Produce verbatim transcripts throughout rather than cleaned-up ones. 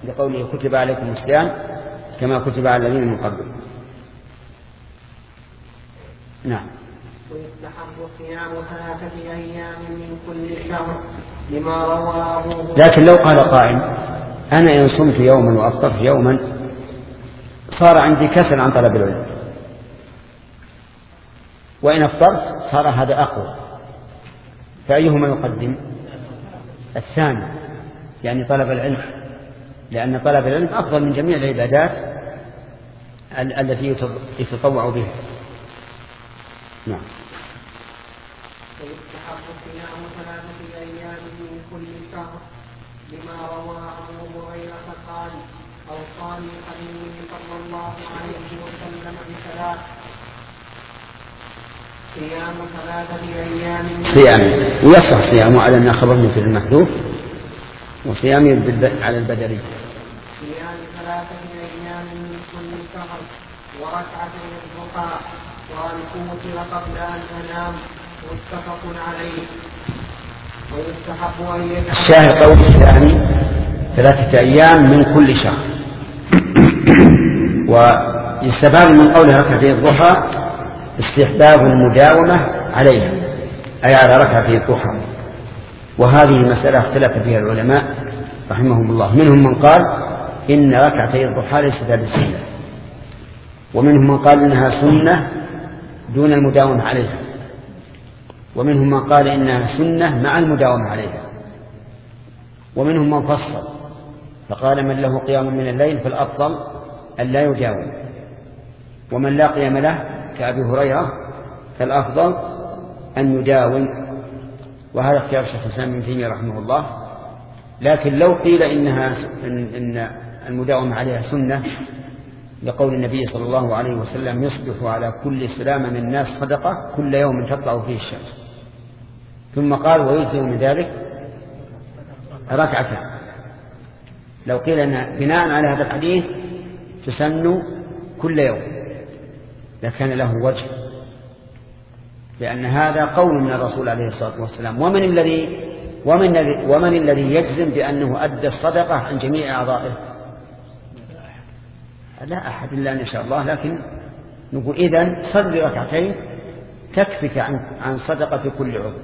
لقوله كتب عليكم الصيام كما كتب على الذين من قبل. نعم. ويستحب صيام ثلاثة أيام من كل شهر لما رواه. لكن لو قال قائل أنا إن صمت يوما وأفطرت يوما صار عندي كسل عن طلب العلم، وإن أفطرت صار هذا أقوى، فأيهما يقدم؟ الثاني، يعني طلب العلم، لأن طلب العلم أفضل من جميع العبادات التي يتطوع بها. نعم. ويستحب صيام ثلاثة أيام من كل شهر لما روى أبو هريرة قال أوصاني خليلي صلى الله عليه وسلم بثلاث: صيام ثلاثة أيام صيام ويصح صيامه على أن خبر مثل المحذوف، وصيام على البدري. صيام ثلاثة أيام من كل شهر وركعتي الضحى وأن أوتر قبل أن أنام، متفق عليه. ويستحب أن يجعل الشاهد قول الثاني ثلاثة أيام من كل شهر. ويستفاد من قوله ركعتي الضحى استحباب المداومة عليها، أي على ركعتي الضحى. وهذه مسألة اختلف فيها العلماء رحمهم الله، منهم من قال إن ركعتي الضحى ليست بسنة، ومنهم من قال إنها سنة دون المداومة عليها، ومنهم من قال إنها سنة مع المداومة عليها، ومنهم من فصل فقال من له قيام من الليل فالأفضل أن لا يداوم، ومن لا قيام له كأبي هريرة فالأفضل أن يداوم. وهذا اختيار شيخ الإسلام ابن تيمية رحمه الله. لكن لو قيل إنها إن المداومة عليها سنة لقول النبي صلى الله عليه وسلم يصبح على كل سلامة من الناس صدقة كل يوم تطلع فيه الشمس، ثم قال ويجزئ من ذلك ركعتان، لو قيل أن بناء على هذا الحديث تسن كل يوم لكان له وجه، لأن هذا قول من الرسول عليه الصلاة والسلام. ومن الذي ومن الذي ومن الذي يجزم بأنه أدى الصدقة عن جميع أعضائه؟ لا أحد إلا أن شاء الله. لكن نقول إذن صل ركعتين تكفك عن عن صدقة كل عضو.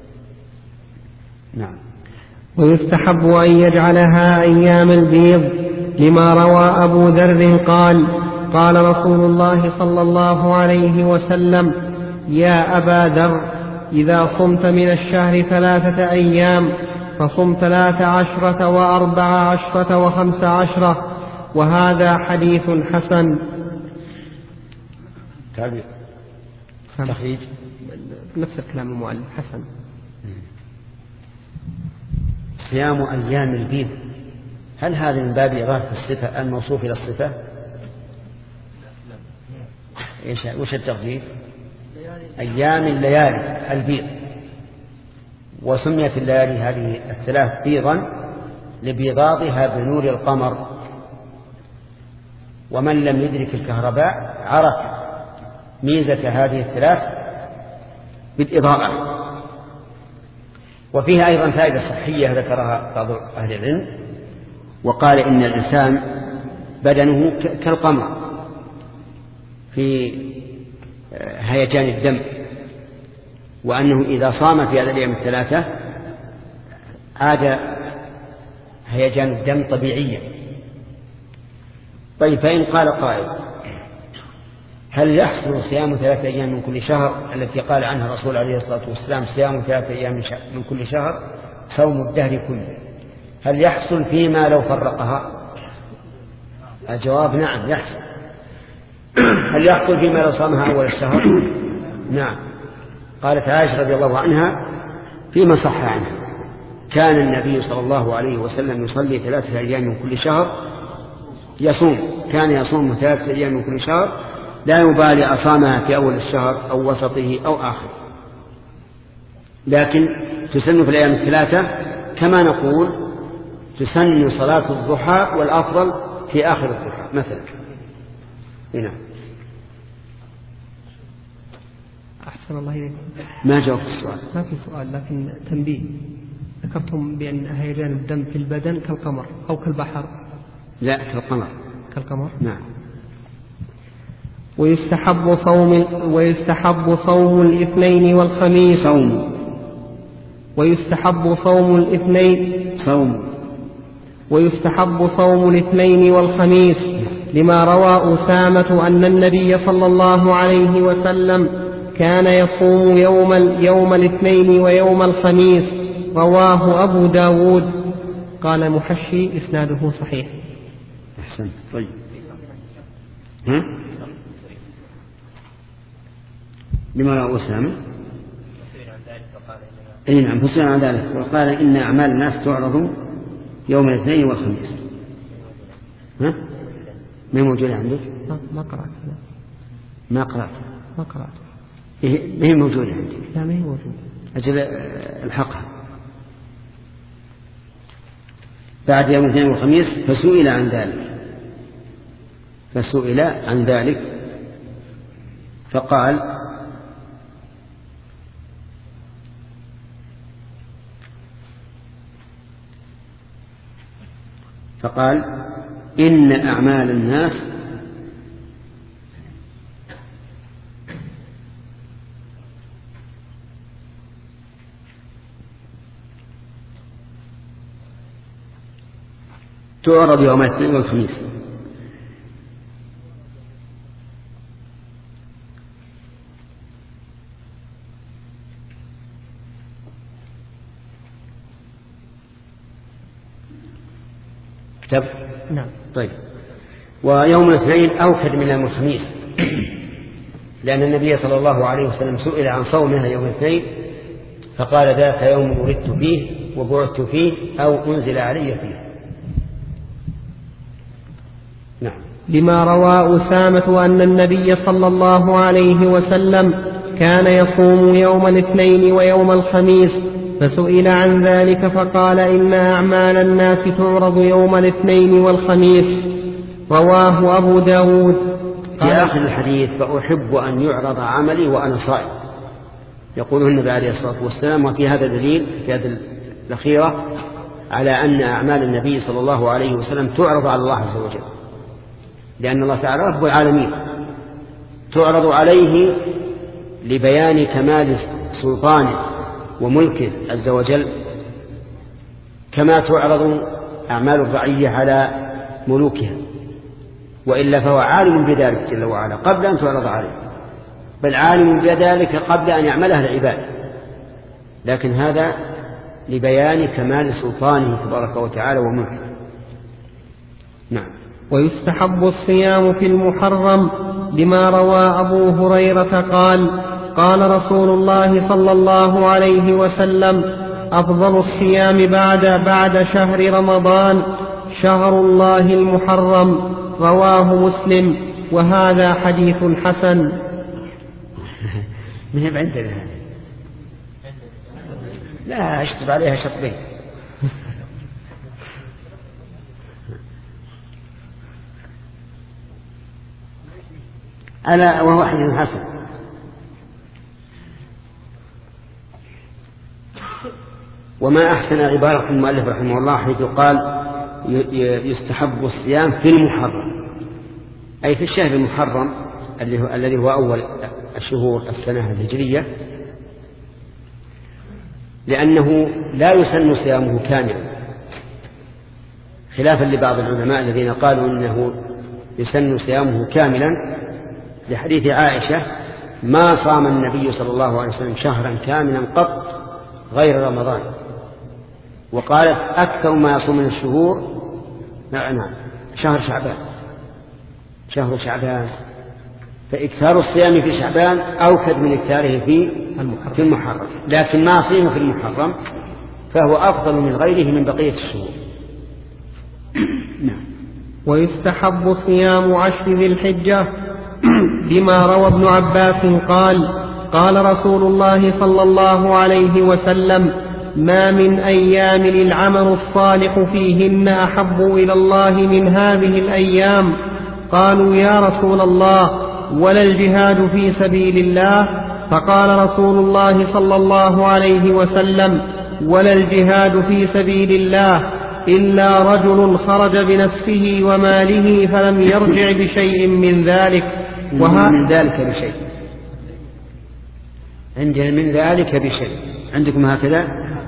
نعم. ويستحب أن يجعلها أيام البيض لما روى أبو ذر قال قال رسول الله صلى الله عليه وسلم يا أبا ذر إذا صمت من الشهر ثلاثة أيام فصم ثلاث عشرة وأربع عشرة وخمس عشرة، وهذا حديث حسن. تخريج نفس الكلام المؤلف حسن. صيام أيام البيض، هل هذا من باب إضافة الصفة الموصوف إلى الصفة؟ إيش وش التغيير؟ أيام الليالي البيض. وسميت الليالي هذه الثلاث بيضا لبيضاضها بنور القمر، ومن لم يدرك الكهرباء عرف ميزة هذه الثلاث بالإضاءة. وفيها أيضا فائدة صحية ذكرها بعض أهل العلم، وقال إن الإنسان بدنه كالقمر في هيجان الدم، وأنه إذا صام في هذه الأيام الثلاثة عاد هيجان الدم طبيعيا. طيب فإن قال قائل هل يحصل صيام ثلاثة أيام من كل شهر التي قال عنها الرسول عليه الصلاة والسلام صيام ثلاثة أيام من كل شهر صوم الدهر كله، هل يحصل فيما لو فرقها؟ الجواب نعم يحصل. هل يحصل فيما لو صامها أول الشهر؟ نعم. قالت عائشة رضي الله عنها فيما صح عنها كان النبي صلى الله عليه وسلم يصلي ثلاثة أيام من كل شهر يصوم، كان يصوم ثلاثة أيام من كل شهر لا يبالي أصامها في أول الشهر أو وسطه أو آخر، لكن تسن في الأيام الثلاثة كما نقول تسن صلاة الضحى والأفضل في آخر الضحى مثلا. هنا أحسن الله إليكم. ما جاوبت السؤال. ما في سؤال لكن تنبيه. ذكرتم بأن هيجان الدم في البدن كالقمر أو كالبحر، لا كالقمر. كالقمر نعم. ويستحب صوم ويستحب صوم الاثنين والخميس صوم ويستحب صوم الاثنين صوم ويستحب صوم الاثنين والخميس لما روى أسامة أن النبي صلى الله عليه وسلم كان يصوم يوم, يوم الاثنين ويوم الخميس، رواه أبو داود. قال محشي إسناده صحيح. أحسن. طيب. ها؟ لما روى أسامة أي نعم فسئل عن ذلك وقال إن أعمال الناس تعرض يوم الاثنين والخميس. ها؟ ما موجود عندك؟ ما قرأت. ما قرأت. ما قرأت. ما هي موجودة عندك؟ لا ما هي موجودة. أجل الحقها بعد يوم الاثنين والخميس. فسئل عن ذلك فسئل عن ذلك فقال فقال إن أعمال الناس تعرض يوم الاثنين والخميس. كتب؟ نعم. طيب. ويوم الاثنين أوكد من يوم الخميس لأن النبي صلى الله عليه وسلم سئل عن صومها يوم الاثنين فقال ذاك يوم ولدت فيه وبعثت فيه أو أنزل علي فيه. نعم. لما روى أسامة أن النبي صلى الله عليه وسلم كان يصوم يوم الاثنين ويوم الخميس فسئل عن ذلك فقال إن أعمال الناس تعرض يوم الاثنين والخميس، رواه أبو داود. في آخر الحديث فأحب أن يعرض عملي وأنا صائم، يقوله النبي عليه الصلاة والسلام. وفي هذا دليل في هذه الأخيرة على أن أعمال النبي صلى الله عليه وسلم تعرض على الله عز وجل، لأن الله تعالى رب العالمين تعرض عليه لبيان كمال سلطانه وملكه عز وجل، كما تعرض أعمال الرعية على ملوكها، وإلا فهو عالم بذلك جل وعلا قبل أن تعرض عليه، بل عالم بذلك قبل أن يعملها العباد، لكن هذا لبيان كمال سلطانه تبارك وتعالى وملكه. نعم. ويستحب الصيام في المحرم لما روى أبو هريرة قال قال رسول الله صلى الله عليه وسلم أفضل الصيام بعد بعد شهر رمضان شهر الله المحرم، رواه مسلم، وهذا حديث حسن. ما هي عندنا لا أشتب عليها شطبين. ألا وهو حديث حسن. وما أحسن عبارة المؤلف رحمه الله حيث قال يستحب الصيام في المحرم، أي في الشهر المحرم الذي هو أول الشهور السنة الهجرية، لأنه لا يسن صيامه كاملا، خلافا لبعض العلماء الذين قالوا إنه يسن صيامه كاملا، لحديث عائشة ما صام النبي صلى الله عليه وسلم شهرا كاملا قط غير رمضان، وقالت أكثر ما يصوم من الشهور نعم شهر شعبان شهر شعبان فإكثار الصيام في شعبان أوكد من إكثاره في في المحرم، لكن ما صيم في المحرم فهو أفضل من غيره من بقية الشهور. نعم. ويستحب صيام عشر ذي الحجة لما روى ابن عباس قال قال رسول الله صلى الله عليه وسلم ما من أيام العمل الصالح فيهن أحب إلى الله من هذه الأيام. قالوا يا رسول الله ولا الجهاد في سبيل الله؟ فقال رسول الله صلى الله عليه وسلم ولا الجهاد في سبيل الله إلا رجل خرج بنفسه وماله فلم يرجع بشيء من ذلك. وها من ذلك بشيء، عندنا من ذلك بشيء، عندكم هكذا؟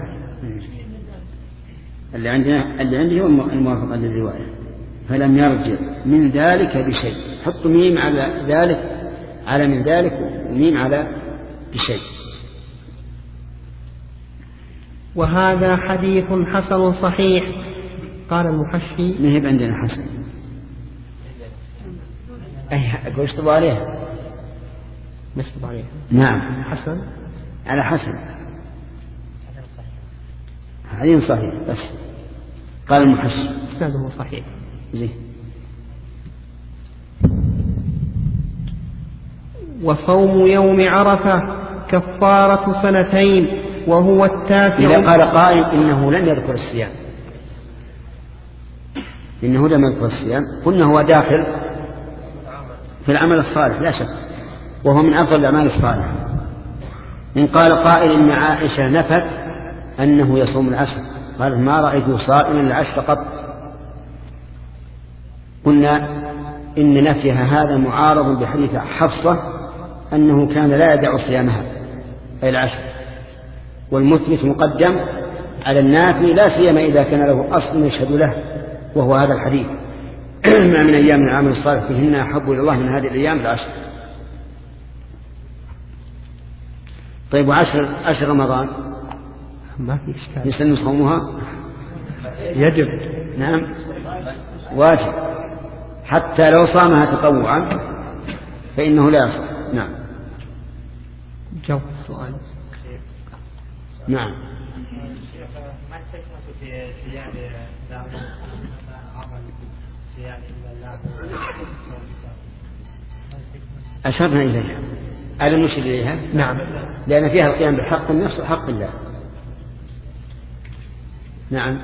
اللي عندنا اللي عندي هو الموافقة للرواية، فلم يرجع من ذلك بشيء، حطوا ميم على ذلك، على من ذلك، وميم على بشيء. وهذا حديث حسن صحيح. قال المحشي مهب عندنا حسن، أي أقول اشطبوا عليها، نشطب عليها. نعم حسن على حسن، حديث صحيح بس. قال المحشي إسناده صحيح. زي. وصوم يوم عرفة كفارة سنتين وهو التاسع. إذا قال قائل إنه لم يذكر الصيام، إنه لم يذكر الصيام، قلنا هو داخل في العمل الصالح لا شك، وهو من أفضل الأعمال الصالحة. إن قال قائل إن عائشة نفت أنه يصوم العشر، قال ما رأيته صائما العشر قط، قلنا إن نفيها هذا معارض بحديث حفصة أنه كان لا يدع صيامها أي العشر، والمثبت مقدم على النافي لا سيما إذا كان له أصل يشهد له، وهو هذا الحديث ما من أيام من العمل الصالح فيهن أحب إلى الله من هذه الأيام العشر. طيب وعشر عشر رمضان ما في إشكال، يسن صومها؟ يجب. نعم واجب، حتى لو صامها تطوعا فإنه لا يصوم. نعم جواب السؤال. نعم. ما الحكمة في صيام داود عمل صيام الله؟ أشرنا إليها، ألم نشر إليها؟ نعم، لأن فيها القيام بحق النفس وحق الله. نعم.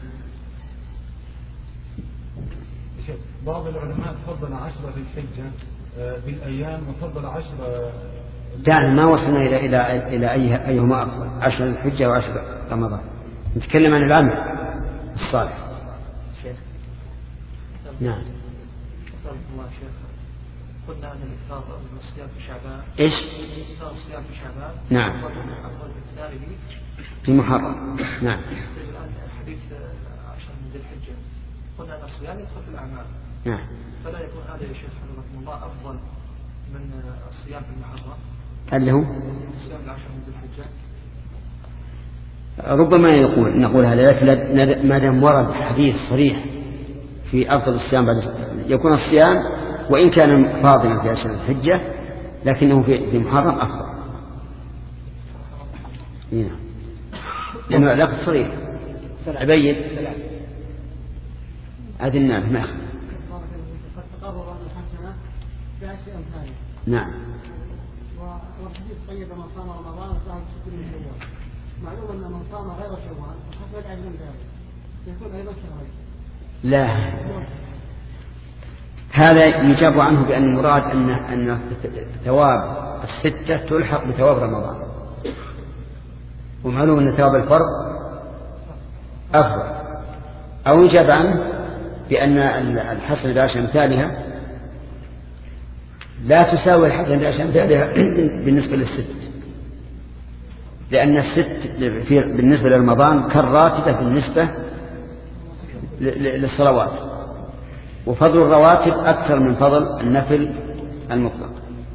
بعض العلماء فضل عشرة ذي الحجة بالأيام وفضل عشرة. دعنا ما وصلنا إلى إلى إلى أي أيهما أفضل، عشر الحجة وعشر رمضان. نتكلم عن العمل الصالح. نعم. الله شيخ، قلنا أن الإفطار من الصيام في شعبان. إيش؟ الإفطار الصيام في شعبان. نعم. أفضل في الثاني في محرم. نعم. الآن حديث عشر من ذي الحجة قلنا أن الصيام يدخل في الأعمال. نعم. فلا يكون هذا يا شيخ حفظكم الله أفضل من الصيام في المحرم اللي هو الصيام العشر من ذي الحجة؟ ربما يقول نقول هذا، لكن ما دام ورد حديث صريح في أفضل الصيام بعد يكون الصيام وإن كان فاضلا في عشر الحجة لكنه في محرم أفضل. هنا لأنه علاقة صريح أبين أدناه ما أخذ. قد تقرر أن الحسنة بعشر أمثالها. نعم. والحديث طيب من صام رمضان فهو ست من شوال. معلوم أن من صام غير شوال فحسب أجر من ذلك يكون أيضا شهرين. لا، هذا يجاب عنه بأن المراد أن أن ثواب الستة تلحق بثواب رمضان، ومعلوم أن ثواب الفرض أفضل. أو يجاب عنه بأن الحسنة بعشر أمثالها لا تساوي الحسنة بعشر أمثالها بالنسبة للست، لأن الست بالنسبة لرمضان كالراتبة بالنسبة للصلوات، وفضل الرواتب أكثر من فضل النفل المطلق.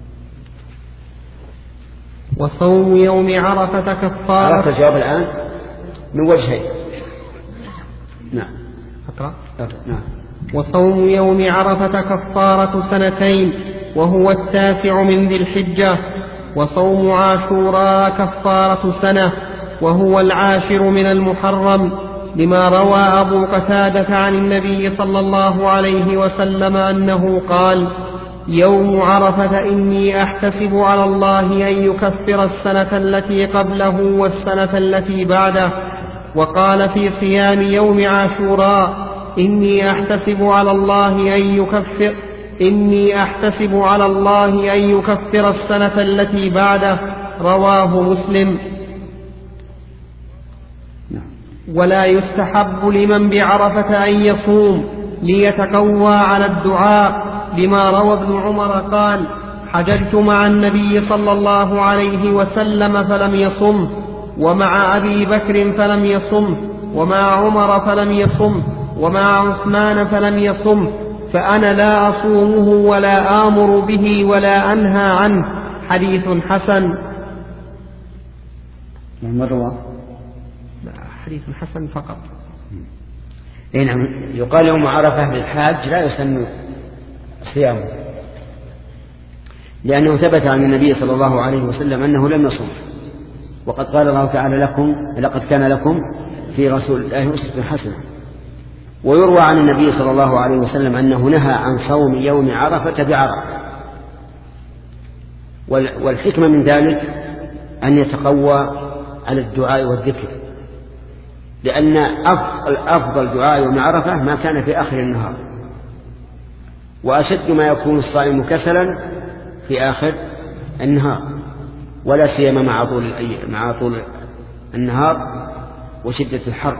وصوم يوم عرفة كفارة. عرفت الجواب الآن من وجهين. نعم. أقرأ. نعم. وصوم يوم عرفة كفارة سنتين وهو التاسع من ذي الحجة. وصوم عاشوراء كفارة سنة وهو العاشر من المحرم، لما روى أبو قتادة عن النبي صلى الله عليه وسلم أنه قال: يوم عرفة إني أحتسب على الله أن يكفر السنة التي قبله والسنة التي بعده. وقال في صيام يوم عاشوراء: إني أحتسب على الله أن يكفر إني أحتسب على الله أن يكفر السنة التي بعده. رواه مسلم. ولا يستحب لمن بعرفة أن يصوم ليتقوى على الدعاء، لما روى ابن عمر قال: حججت مع النبي صلى الله عليه وسلم فلم يصم، ومع أبي بكر فلم يصم، ومع عمر فلم يصم، ومع عثمان فلم يصم، فأنا لا أصومه ولا آمر به ولا أنهى عنه. حديث حسن. مرة حديث حسن فقط. إيه نعم. يقال يوم عرفة للحاج لا يسمى صيامه، لأنه ثبت عن النبي صلى الله عليه وسلم أنه لم يصوم، وقد قال الله تعالى: لكم لقد كان لكم في رسول الله أسوة حسنة. ويروى عن النبي صلى الله عليه وسلم أنه نهى عن صوم يوم عرفة بعرفة، والحكمة من ذلك أن يتقوى على الدعاء والذكر، لأن أفضل, أفضل دعاء يوم عرفة ما كان في آخر النهار، وأشد ما يكون الصائم كسلا في آخر النهار، ولا سيما مع طول, مع طول النهار وشدة الحر.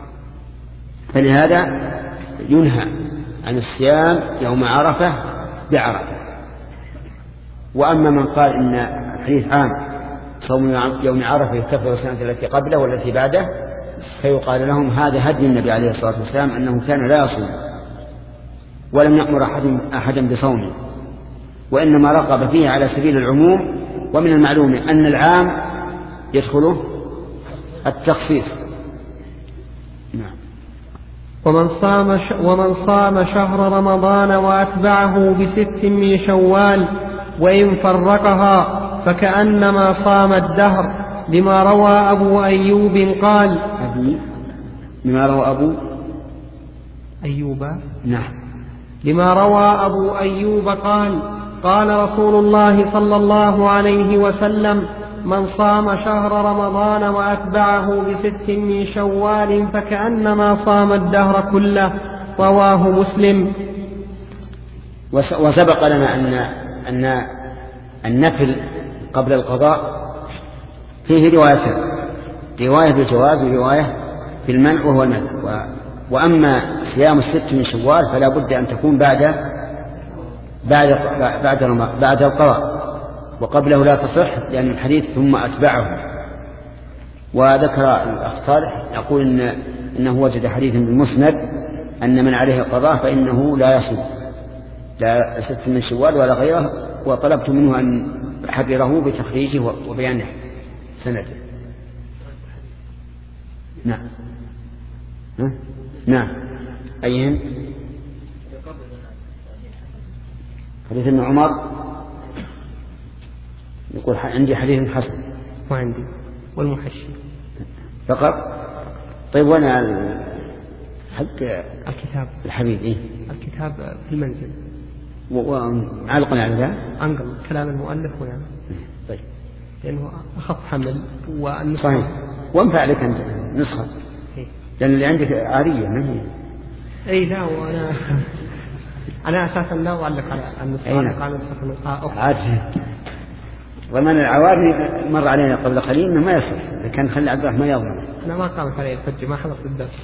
فلهذا ينهى عن الصيام يوم عرفة بعرفة. وأما من قال إن الحديث عام صوم يوم عرفة يكفر السنة التي قبله والتي بعده، فيقال لهم: هذا هدي النبي عليه الصلاة والسلام أنه كان لا يصوم ولم يأمر أحد أحدا بصومه، وإنما رغب فيه على سبيل العموم. ومن المعلوم أن العام يدخله التخصيص. نعم. ومن صام, ش... ومن صام شهر رمضان وأتبعه بست من شوال وإن فرقها فكأنما صام الدهر، لما روى أبو أيوب قال: لما روى أبو أيوب نعم لما روى أبو أيوب قال: قال رسول الله صلى الله عليه وسلم: من صام شهر رمضان وأتبعه بست من شوال فكأنما صام الدهر كله. رواه مسلم. وسبق لنا أن أن النفل قبل القضاء فيه روايتين: رواية بالجواز ورواية بالمنع وهو المنع. وأما صيام الست من شوال فلا بد أن تكون بعد بعد بعد بعد القضاء، وقبله لا تصح، لأن الحديث ثم أتبعه. وذكر الأخ صالح يقول إن إنه وجد حديث بالمسند أن من عليه القضاء فإنه لا يصوم لا ست من شوال ولا غيره، وطلبت منه أن يحرره بتخريجه وبيان سنده. نعم ها؟ نعم. أيهم؟ حديث ابن عمر يقول عندي حديث حسن. وعندي والمحشي فقط. طيب وانا حق الكتاب الحبيب إيه؟ الكتاب في المنزل وعلقا على ذا أنقل كلام المؤلف ويعني. طيب. لأنه أخف حمل والنسخة صحيح. وانفع لك أنت نسخة إيه؟ لأن اللي عندك عارية ما هي. أي لا، وأنا أنا أساسا لا أعلق على النسخة، أعلق على نسخة أخرى. عاد ومن العواري مر علينا قبل قليل إنه ما يصح، إذا كان خلي عبد الرحمن يضمن. أنا ما قامت علي الحجة، ما حضرت الدرس.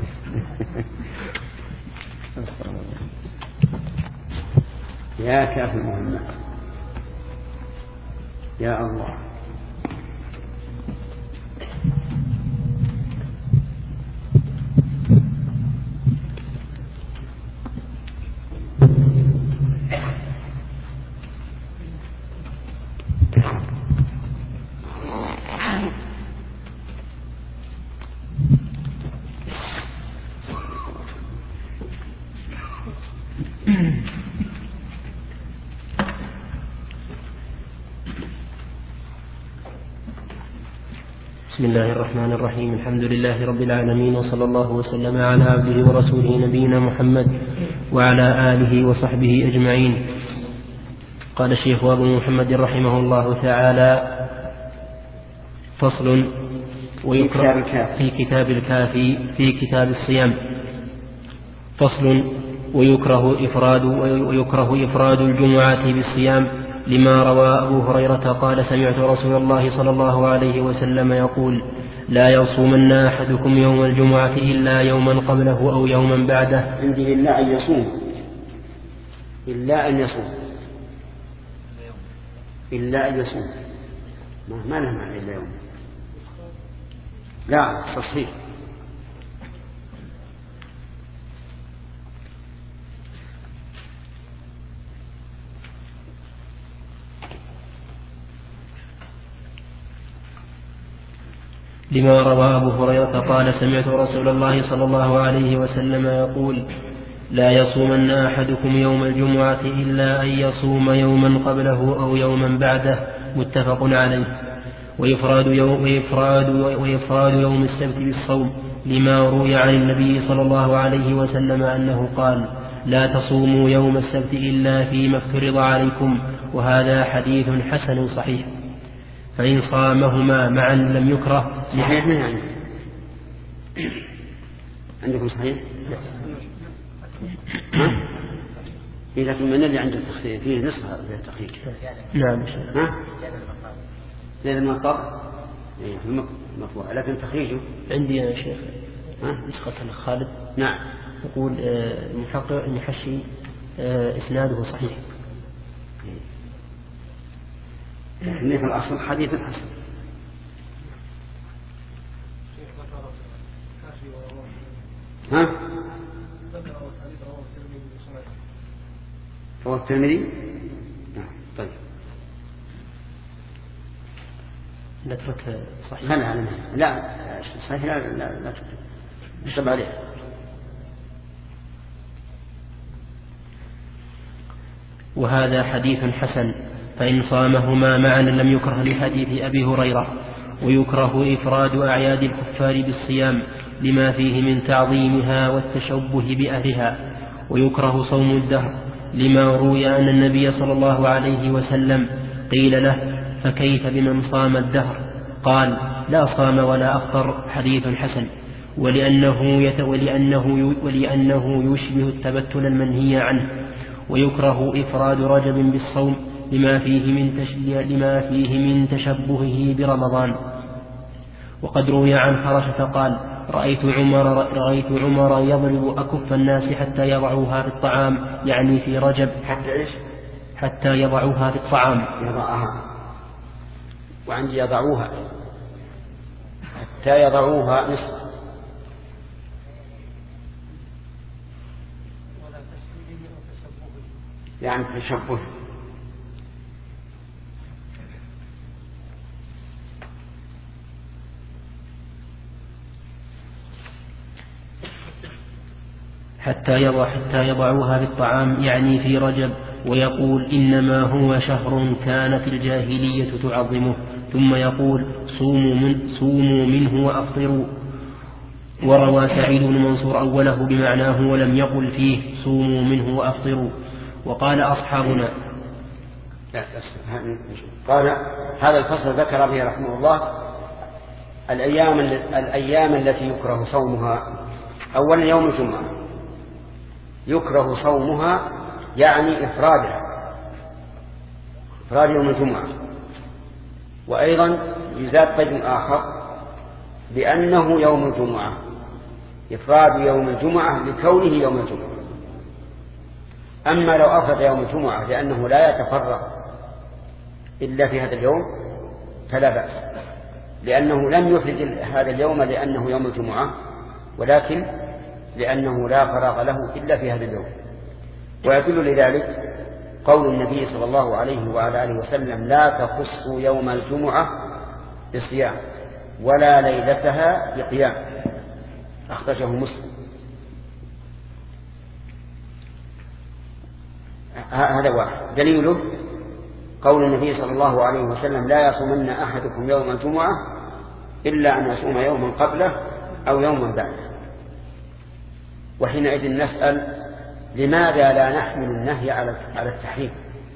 يا كافر محمد يا الله. بسم الله الرحمن الرحيم. الحمد لله رب العالمين، وصلى الله وسلم على عبده ورسوله نبينا محمد وعلى آله وصحبه أجمعين. قال الشيخ أبو محمد رحمه الله تعالى: فصل. ويكره في كتاب الكافي في كتاب الصيام. فصل. ويكره إفراد ويكره إفراد الجمعة بالصيام، لما روى أبو هريرة قال: سمعت رسول الله صلى الله عليه وسلم يقول: لا يصومن أحدكم يوم الجمعة إلا يوما قبله أو يوما بعده. عندي إلا أن يصوم، إلا أن يصوم، إلا أن يصوم، ما له معنى إلا يوم، لا تصحيح. لما روى أبو هريرة قال سمعت رسول الله صلى الله عليه وسلم يقول لا يصومن أحدكم يوم الجمعة إلا أن يصوم يوما قبله أو يوما بعده، متفق عليه. ويفراد يوم, ويفراد ويفراد يوم السبت بالصوم لما روي عن النبي صلى الله عليه وسلم أنه قال لا تصوموا يوم السبت إلا فيما افترض عليكم، وهذا حديث حسن صحيح. فإن صامهما معا لم يكره. صحيح يعني عندكم صحيح؟ ها؟ إذا في من اللي عنده التخفيف فيه نصف التخفيف. نعم. ها؟ زي المطر مطبوع، لكن تخريجه عندي يا شيخ نسخة خالد. نعم. يقول المحقق المحشي إسناده صحيح. لكن في الأصل حديث حسن. ها؟ هو الترمذي؟ نعم. طيب. نترك صحيح. لا لا لا صحيح لا لا لا نكتب عليه. وهذا حديث حسن. فإن صامهما معا لم يكره لحديث أبي هريرة. ويكره إفراد أعياد الكفار بالصيام لما فيه من تعظيمها والتشبه بأهلها. ويكره صوم الدهر لما روي أن النبي صلى الله عليه وسلم قيل له فكيف بمن صام الدهر؟ قال لا صام ولا أفطر، حديث حسن. ولأنه, يت ولأنه, ولأنه يشبه التبتل المنهي عنه. ويكره إفراد رجب بالصوم لما فيه من, لما فيه من تشبهه برمضان. وقد روي عن حرشة قال رأيت عمر, رأيت عمر يضرب أكف الناس حتى يضعوها في الطعام، يعني في رجب. حتى إيش؟ حتى يضعوها في الطعام. يضعها، وعندي يضعوها حتى يضعوها نصف. يعني تشبه. حتى يضع حتى يضعوها في الطعام، يعني في رجب. ويقول إنما هو شهر كانت الجاهلية تعظمه. ثم يقول صوموا, من صوموا منه وأفطروا. وروى سعيد بن منصور أوله بمعناه ولم يقل فيه صوموا منه وأفطروا. وقال أصحابنا قال هذا الفصل ذكر به رحمه الله الأيام, الأيام التي يكره صومها. أولا يوم الجمعة يكره صومها، يعني إفرادها، إفراد يوم الجمعة. وأيضا يزاد قيد آخر بأنه يوم الجمعة، إفراد يوم الجمعة لكونه يوم الجمعة. أما لو أفرد يوم الجمعة لأنه لا يتفرغ إلا في هذا اليوم فلا بأس، لأنه لم يفرد هذا اليوم لأنه يوم الجمعة، ولكن لأنه لا فراغ له إلا في هذا اليوم. ويدل لذلك قول النبي صلى الله عليه وعلى آله وسلم لا تخصوا يوم الجمعة بصيام ولا ليلتها بقيام، أخرجه مسلم. هذا واحد. دليله قول النبي صلى الله عليه وسلم لا يصومن أحدكم يوم الجمعة إلا أن يصوم يوما قبله أو يوما بعده. وحينئذ نسأل لماذا لا نحمل النهي على التحريم؟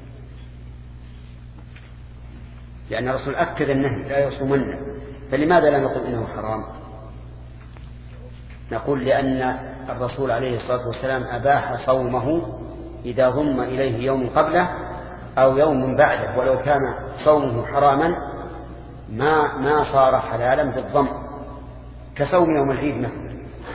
لأن الرسول أكد النهي لا يصومن، فلماذا لا نقول إنه حرام؟ نقول لأن الرسول عليه الصلاة والسلام أباح صومه إذا ضم إليه يوم قبله أو يوم بعده، ولو كان صومه حراما ما ما صار حلالا بالضم، كصوم يوم العيد مثلا،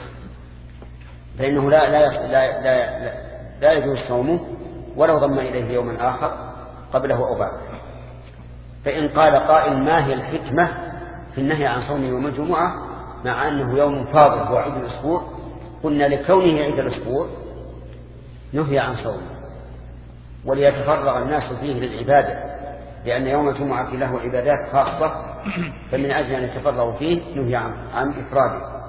فإنه لا, لا, لا, لا, لا, لا يجوز صومه ولو ضم إليه يوما آخر قبله أو بعده. فإن قال قائل ما هي الحكمة في النهي عن صوم يوم الجمعة مع أنه يوم فاضل هو عيد الأسبوع؟ قلنا لكونه عيد الأسبوع نهي عن صومه وليتفرغ الناس فيه للعبادة، لأن يوم الجمعة له عبادات خاصة، فمن أجل أن يتفرغوا فيه نهي عن, عن إفراده.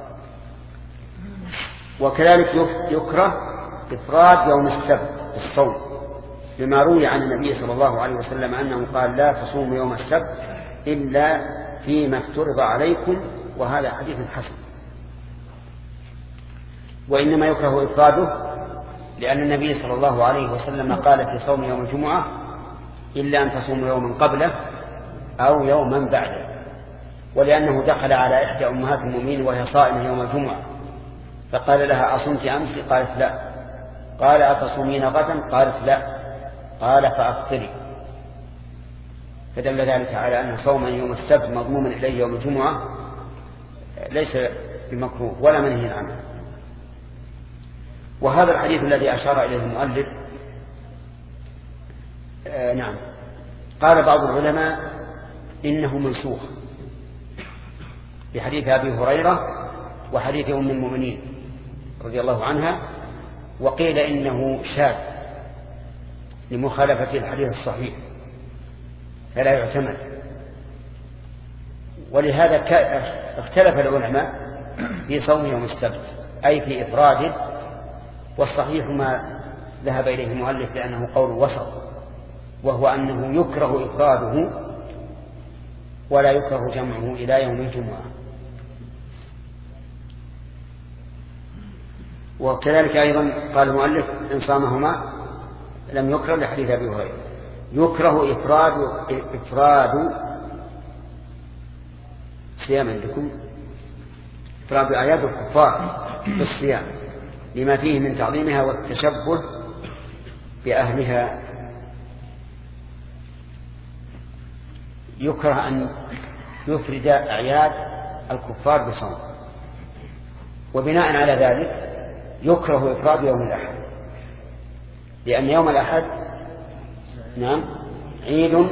وكذلك يكره إفراد يوم السبت بالصوم، لما روي عن النبي صلى الله عليه وسلم أنه قال لا تصوموا يوم السبت إلا فيما افترض عليكم، وهذا حديث حسن. وإنما يكره إفراده لأن النبي صلى الله عليه وسلم قال في صوم يوم الجمعة إلا أن تصوموا يوما قبله أو يوما بعده، ولأنه دخل على إحدى أمهات المؤمنين وهي صائمة يوم الجمعة فقال لها أصمت أمس؟ قالت لا. قال أتصومين غدا؟ قالت لا. قال فأفطري. فدل ذلك على أن صوم يوم السبت مضموما إليه يوم الجمعة ليس بمكروه ولا منهي عنه. وهذا الحديث الذي أشار إليه المؤلف آه نعم قال بعض العلماء إنه منسوخ بحديث أبي هريرة وحديث أم المؤمنين رضي الله عنها، وقيل إنه شاذ لمخالفة الحديث الصحيح فلا يعتمد. ولهذا اختلف العلماء في صوم يوم السبت أي في إفراده، والصحيح ما ذهب إليه المؤلف لأنه قول وسط، وهو أنه يكره إفراده ولا يكره جمعه إلى يوم الجمعة. وكذلك أيضا قال المؤلف إن صامهما لم يكره لحديث أبي هريرة. يكره إفراد إفراد صيام عندكم إفراد أعياد الكفار بالصيام لما فيه من تعظيمها والتشبه بأهلها. يكره أن يفرد أعياد الكفار بصوم، وبناء على ذلك يكره إفراد يوم الأحد، لأن يوم الأحد نعم عيد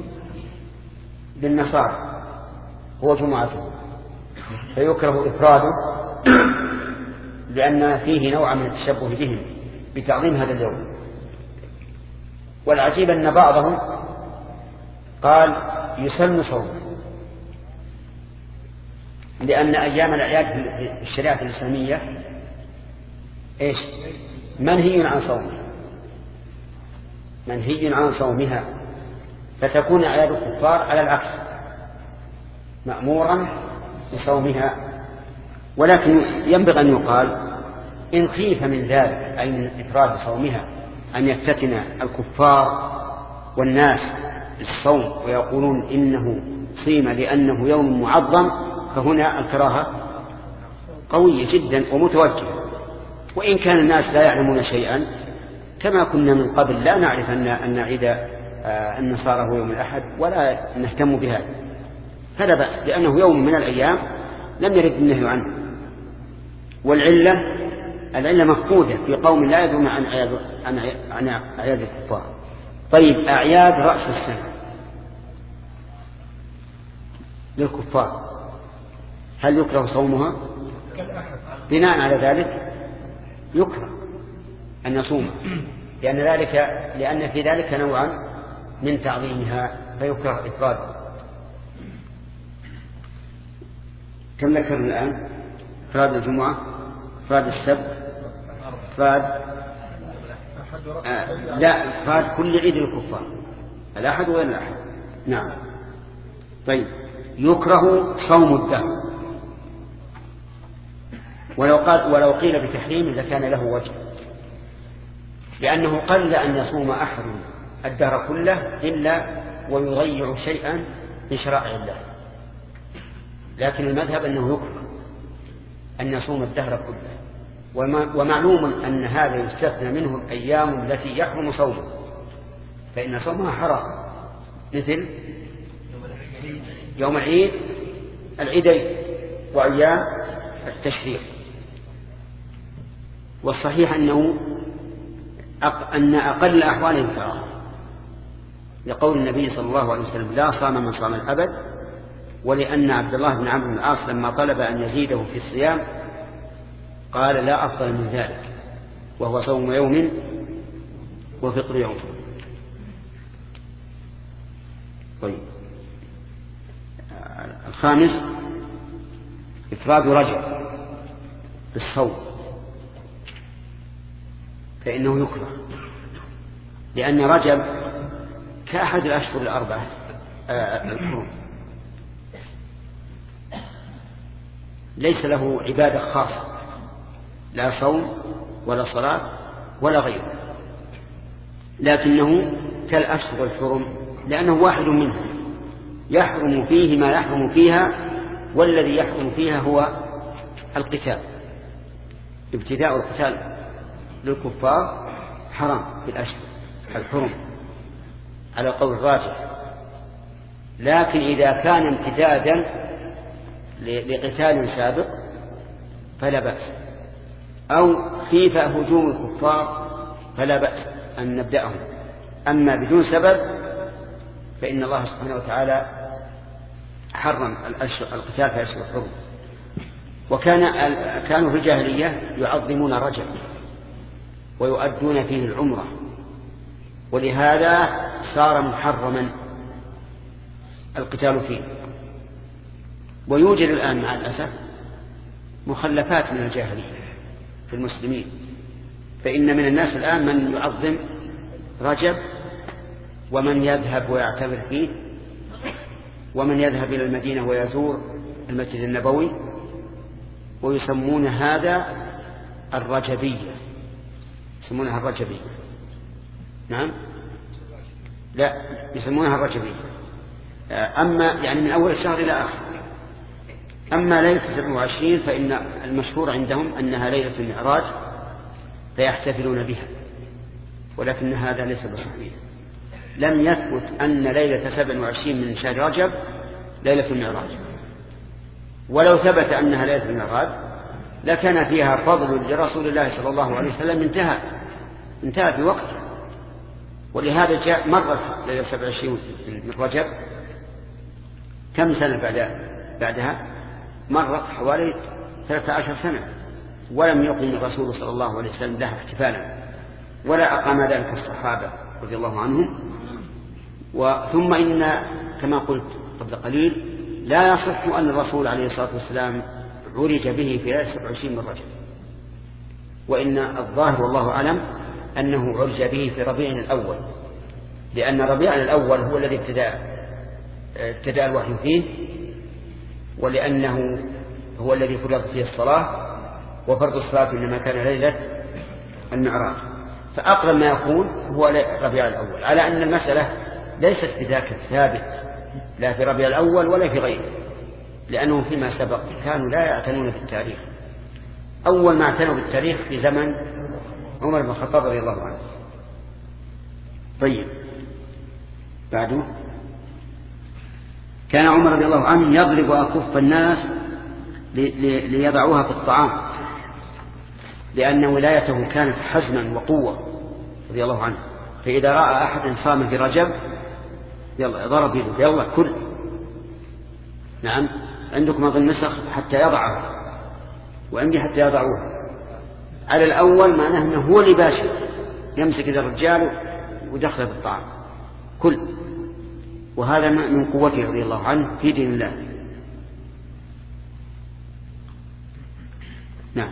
للنصارى هو جمعته، فيكره إفراده لأن فيه نوع من التشبه بهم بتعظيم هذا اليوم. والعجيب أن بعضهم قال يسن صومه، لأن أيام الأعياد في الشريعة الإسلامية إيش؟ منهي عن صومها منهي عن صومها فتكون أعياد الكفار على العكس مأمورا بصومها. ولكن ينبغي أن يقال إن خيف من ذلك أي من إفراد صومها أن يفتتن الكفار والناس بالصوم ويقولون إنه صيم لأنه يوم معظم، فهنا الكراهة قوية جدا ومتوجهة. وإن كان الناس لا يعلمون شيئا كما كنا من قبل لا نعرف أن أن عيد النصارى هو يوم الأحد ولا نهتم بهذا، فلا بأس، لأنه يوم من الأيام لم يرد النهي عنه. والعلة العلة مفقودة في قوم لا يدرون عن أعياد عن أعياد الكفار. طيب أعياد رأس السنة للكفار هل يكره صومها؟ بناء على ذلك يكره أن يصوم، لأن ذلك لأن في ذلك نوعا من تعظيمها فيكره إفراده. كم ذكرنا الآن؟ إفراد الجمعة، إفراد السبت، إفراد آه لا إفراد كل عيد الكفار، الأحد وغير الأحد. نعم. طيب يكره صوم الدهر، ولو قال ولو قيل بتحريم لكان له وجه، لأنه قل أن يصوم أحد الدهر كله إلا ويضيع شيئا من شرائع الله، لكن المذهب أنه يكره أن يصوم الدهر كله. ومعلوم أن هذا يستثنى منه الأيام التي يحرم صومه، فإن صومها حرام، مثل يوم العيد العيدين وأيام التشريع. والصحيح أنه أن أقل الأحوال الفراغ، لقول النبي صلى الله عليه وسلم لا صام من صام الأبد، ولأن عبد الله بن عمرو بن العاص لما طلب أن يزيده في الصيام قال لا أفضل من ذلك، وهو صوم يوم وفطر يوم. طيب الخامس إفراد رجب بالصوم، فإنه يكره، لأن رجب كأحد الأشهر الأربعة الحرم، ليس له عبادة خاصة، لا صوم ولا صلاة ولا غيره، لكنه كالأشهر الحرم لأنه واحد منها يحرم فيه ما يحرم فيها، والذي يحرم فيها هو القتال. ابتداء القتال للكفار حرام في الأشهر الحرم على قول الراجح، لكن إذا كان امتدادا لقتال سابق فلا بأس، أو خيف هجوم الكفار فلا بأس أن نبدأهم. أما بدون سبب فإن الله سبحانه وتعالى حرم القتال في أشهر الحرم. وكان كانوا في الجاهلية يعظمون رجب ويؤدون فيه العمرة، ولهذا صار محرما القتال فيه. ويوجد الآن مع الأسف مخلفات من الجاهلية في المسلمين، فإن من الناس الآن من يعظم رجب، ومن يذهب ويعتبر فيه، ومن يذهب إلى المدينة ويزور المسجد النبوي، ويسمون هذا الرجبية، يسمونها الرجبية. نعم لا يسمونها الرجبية، أما يعني من أول الشهر إلى آخر. أما ليلة سبع وعشرين فإن المشهور عندهم أنها ليلة المعراج فيحتفلون بها، ولكن هذا ليس بصحيح. لم يثبت أن ليلة سبع وعشرين من شهر رجب ليلة المعراج، ولو ثبت أنها ليلة المعراج لكان فيها فضل لرسول الله صلى الله عليه وسلم انتهى انتهى في وقته. ولهذا جاء مرت ليلة سبع وعشرين من رجب كم سنة بعد بعدها مرت حوالي ثلاثة عشر سنة، ولم يقم الرسول صلى الله عليه وسلم لها احتفالا، ولا أقام ذلك الصحابة رضي الله عنهم. وثم إن كما قلت قبل قليل لا يصح أن الرسول عليه الصلاة والسلام عرج به في ليلة سبع وعشرين من رجب، وإن الظاهر والله أعلم أنه عرج به في ربيع الأول، لأن ربيع الأول هو الذي ابتدأ ابتدأ الوحي فيه، ولأنه هو الذي فرض فيه الصلاة، وفرض الصلاة إنما كان ليلة المعراج. فأقرب ما يكون هو ربيع الأول، على أن المسألة ليست بذاك الثابت لا في ربيع الأول ولا في غيره، لأنه فيما سبق كانوا لا يعتنون بالتاريخ. أول ما اعتنوا بالتاريخ في زمن عمر بن الخطاب رضي الله عنه. طيب بعده كان عمر رضي الله عنه يضرب أكف الناس ليضعوها في الطعام، لأن ولايته كانت حزما وقوة رضي الله عنه، فإذا رأى أحد صام في رجب يلا ضرب يده يلا كل. نعم عندكم أظن نسخ حتى يضعه، وعندي حتى يضعوه. على الأول معناه أنه هو اللي باشر يمسك إذا الرجال ودخل في الطعام كل، وهذا من قوته رضي الله عنه في دين الله. نعم.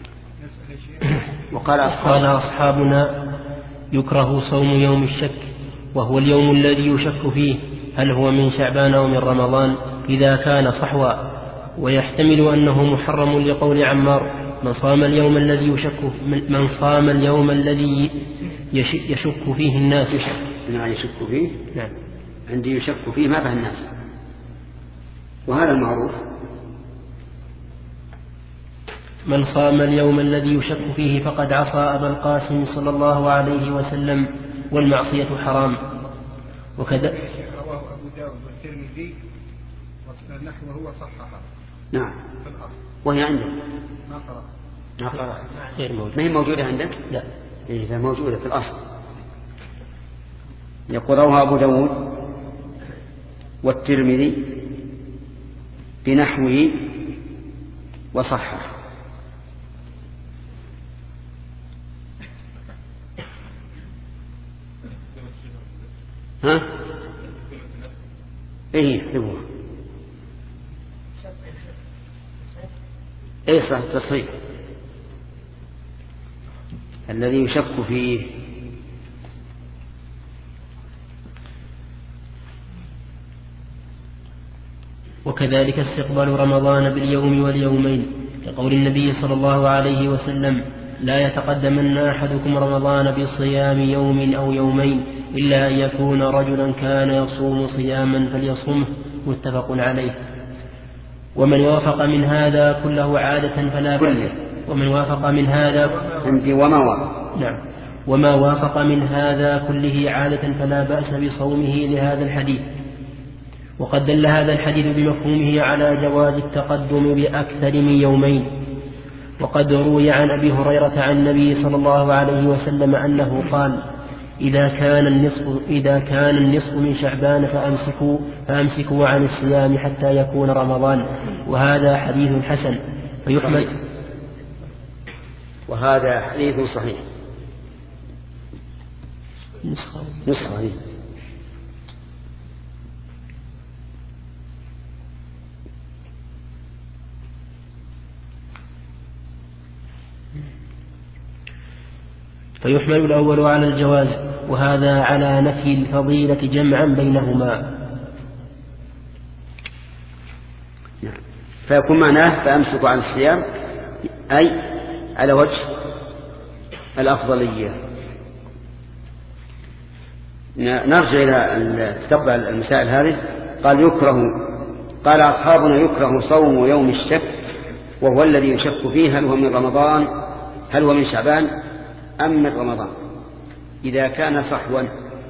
وقال أصحاب أصحابنا يكره صوم يوم الشك، وهو اليوم الذي يشك فيه هل هو من شعبان أو من رمضان إذا كان صحوا، ويحتمل أنه محرم لقول عمار من صام اليوم الذي يشك من صام اليوم الذي يشك فيه الناس. نعم يشك فيه. نعم عندي يشك فيه ما به الناس، وهذا المعروف. من صام اليوم الذي يشك فيه فقد عصى أبا القاسم صلى الله عليه وسلم، والمعصية حرام. وكذا رواه أبو داود والترمذي ونحوه هو صححه. نعم. وهي عندك؟ ما قرأ. غير موجودة. ما هي موجودة عندك؟ لا. إذا موجودة في الأصل. يقول رواه أبو داود والترمذي بنحوه وصحح. ها؟ إيه يحذفوها. إيه صح التصحيح الذي يشك فيه. وكذلك استقبال رمضان باليوم واليومين كقول النبي صلى الله عليه وسلم لا يتقدمن أحدكم رمضان بصيام يوم أو يومين إلا أن يكون رجلا كان يصوم صياما فليصومه متفق عليه. ومن وافق من هذا كله عادة فلا بأس. ومن وافق من هذا عندي وما وافق. نعم. وما وافق من هذا كله عادة فلا بأس بصومه لهذا الحديث. وقد دل هذا الحديث بمفهومه على جواز التقدم بأكثر من يومين. وقد روي عن أبي هريرة عن النبي صلى الله عليه وسلم أنه قال إذا كان النصف, إذا كان النصف من شعبان فأمسكوا, فأمسكوا عن الصيام حتى يكون رمضان. وهذا حديث حسن فيحمل. وهذا حديث صحيح. نسخة نسخة فيحمل الأول على الجواز وهذا على نفي الفضيلة جمعا بينهما. فيكون معناه فأمسكوا عن الصيام أي على وجه الأفضلية. نرجع إلى تتبع المسائل هذه. قال يكره قال أصحابنا يكره صوم يوم الشك وهو الذي يشك فيه هل هو من رمضان هل هو من شعبان أم من رمضان إذا كان صحوا.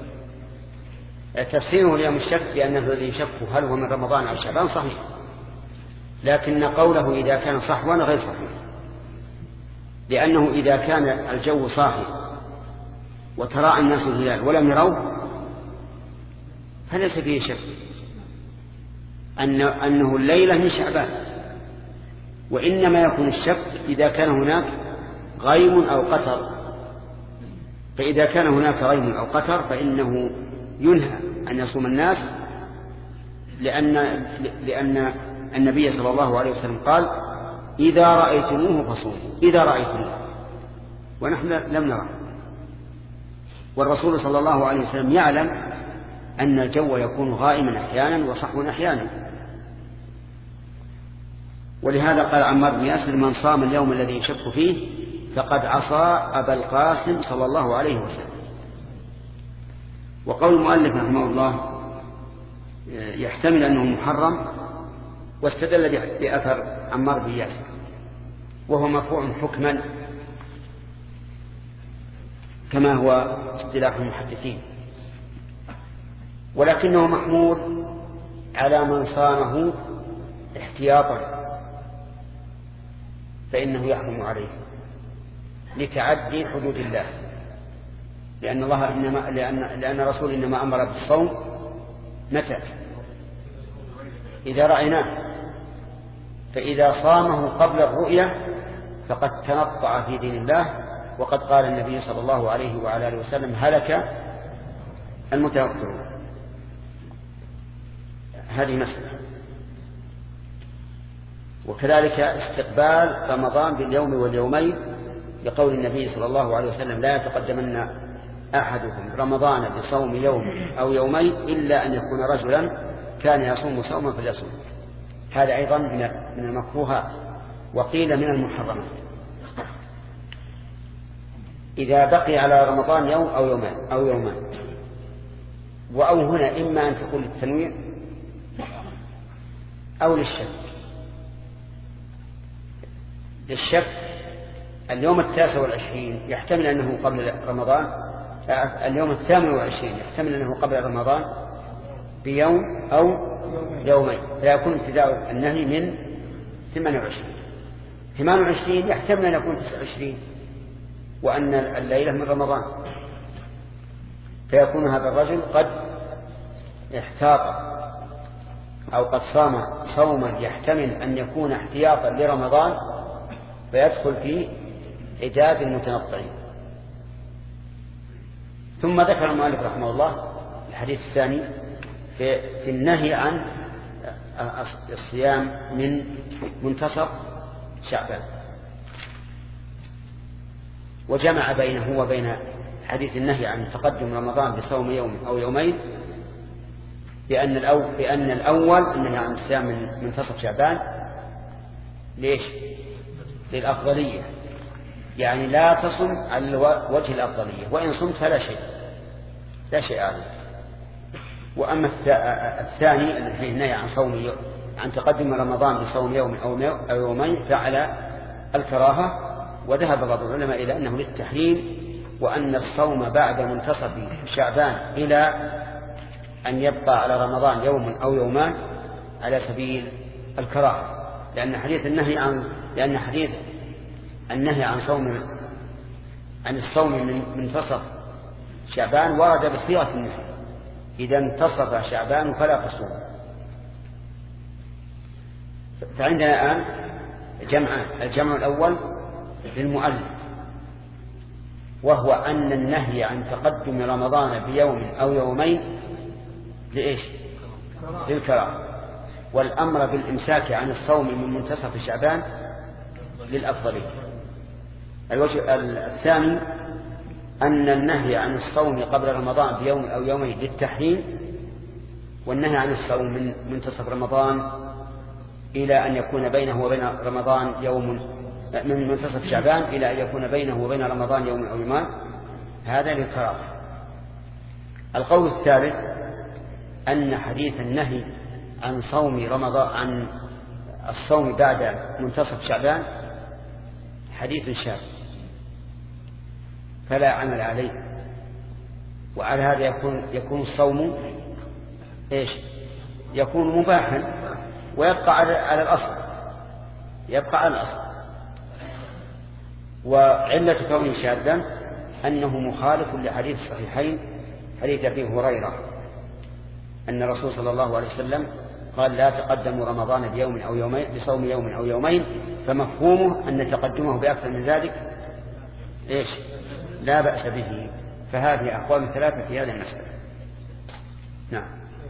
تفسيره ليوم الشك بأنه الذي يشك هل هو من رمضان أو شعبان صحيح، لكن قوله إذا كان صحوا غير صحيح، لأنه إذا كان الجو صاحي وتراءى الناس الهلال ولم يروه فليس فيه شك أن أنه الليلة من شعبان، وإنما يكون الشك إذا كان هناك غيم أو قطر. فإذا كان هناك غيم أو قطر فإنه ينهى أن يصوم الناس، لأن, لأن النبي صلى الله عليه وسلم قال إذا رأيتموه فصوموا، إذا رأيتموه، ونحن لم نرى. والرسول صلى الله عليه وسلم يعلم أن الجو يكون غائما أحيانا وصحوا أحيانا، ولهذا قال عمار بن ياسر من صام اليوم الذي يشك فيه فقد عصى أبا القاسم صلى الله عليه وسلم. وقول المؤلف رحمه الله يحتمل أنه محرم، واستدل بأثر عمار بن ياسر وهو مرفوع حكما كما هو اصطلاح المحدثين، ولكنه محمول على من صامه احتياطا فإنه يحرم عليه لتعدي حدود الله، لأن الله إنما لأن لأن الرسول إنما أمر بالصوم متى؟ إذا رأيناه، فإذا صامه قبل الرؤية فقد تنطع في دين الله، وقد قال النبي صلى الله عليه وعلى آله وسلم هلك المتنطعون. هذه مسألة. وكذلك استقبال رمضان باليوم واليومين لقول النبي صلى الله عليه وسلم لا يتقدمن أحدكم رمضان بصوم يوم أو يومين إلا أن يكون رجلا كان يصوم صوما فليصوم. هذا أيضا من المكروهات وقيل من المحرمات. إذا بقي على رمضان يوم أو يومان أو يومان وأو هنا إما أن تكون للتنويع أو للشك. للشك اليوم التاسع والعشرين يحتمل أنه قبل رمضان، اليوم الثامن والعشرين يحتمل أنه قبل رمضان بيوم أو يومين، لا يكون ابتداء النهي من ثمانية وعشرين ثمانية وعشرين يحتمل أن يكون تسعة وعشرين وأن الليلة من رمضان، فيكون هذا الرجل قد احتاط أو قد صام صوما يحتمل أن يكون احتياطا لرمضان فيدخل في عداد المتنطعين. ثم ذكر المؤلف رحمه الله الحديث الثاني في, في النهي عن الصيام من منتصف شعبان، وجمع بينه وبين حديث النهي عن تقدم رمضان بصوم يوم أو يومين بأن الأول, بأن الأول النهي عن الصيام من منتصف شعبان ليش؟ للأفضلية، يعني لا تصم على وجه الأفضلية، وإن صمت فلا شيء لا شيء عليه. وأما الثاني الذي فيه النهي عن صوم عن تقدم رمضان بصوم يوم أو يومين فعلى الكراهة، وذهب بعض العلماء إلى أنه للتحريم، وأن الصوم بعد منتصف شعبان إلى أن يبقى على رمضان يوم أو يومان على سبيل الكراهة، لأن حديث النهي عن لأن حديث النهي عن صوم عن الصوم من منتصف شعبان ورد بصيغة النهي: إذا انتصف شعبان فلا تصوم. فعندنا الآن جمعان: الجمع الأول للمؤلف وهو أن النهي عن تقدم رمضان بيوم أو يومين لإيش؟ للكراهة، والأمر بالإمساك عن الصوم من منتصف شعبان للأفضلية. الوجه الثاني أن النهي عن الصوم قبل رمضان بيوم أو يومين للتحريم، والنهي عن الصوم من منتصف رمضان إلى أن يكون بينه وبين رمضان يوم، من منتصف شعبان إلى أن يكون بينه وبين رمضان يوم أو يومان، هذا للكراهة. القول الثالث أن حديث النهي عن صوم رمضان عن الصوم بعد منتصف شعبان حديث شاذ فلا عمل عليه، وعلى هذا يكون يكون الصوم ايش؟ يكون مباحا ويبقى على على الاصل يبقى على الاصل. وعلة كونه شاذا انه مخالف لحديث الصحيحين، حديث ابي هريره ان الرسول صلى الله عليه وسلم قال: لا تقدموا رمضان بيوم او يومين بصوم يوم او يومين، فمفهومه ان تقدمه باكثر من ذلك ايش؟ لا بأس به. فهذه أقوال ثلاثة في هذه المسألة. نعم.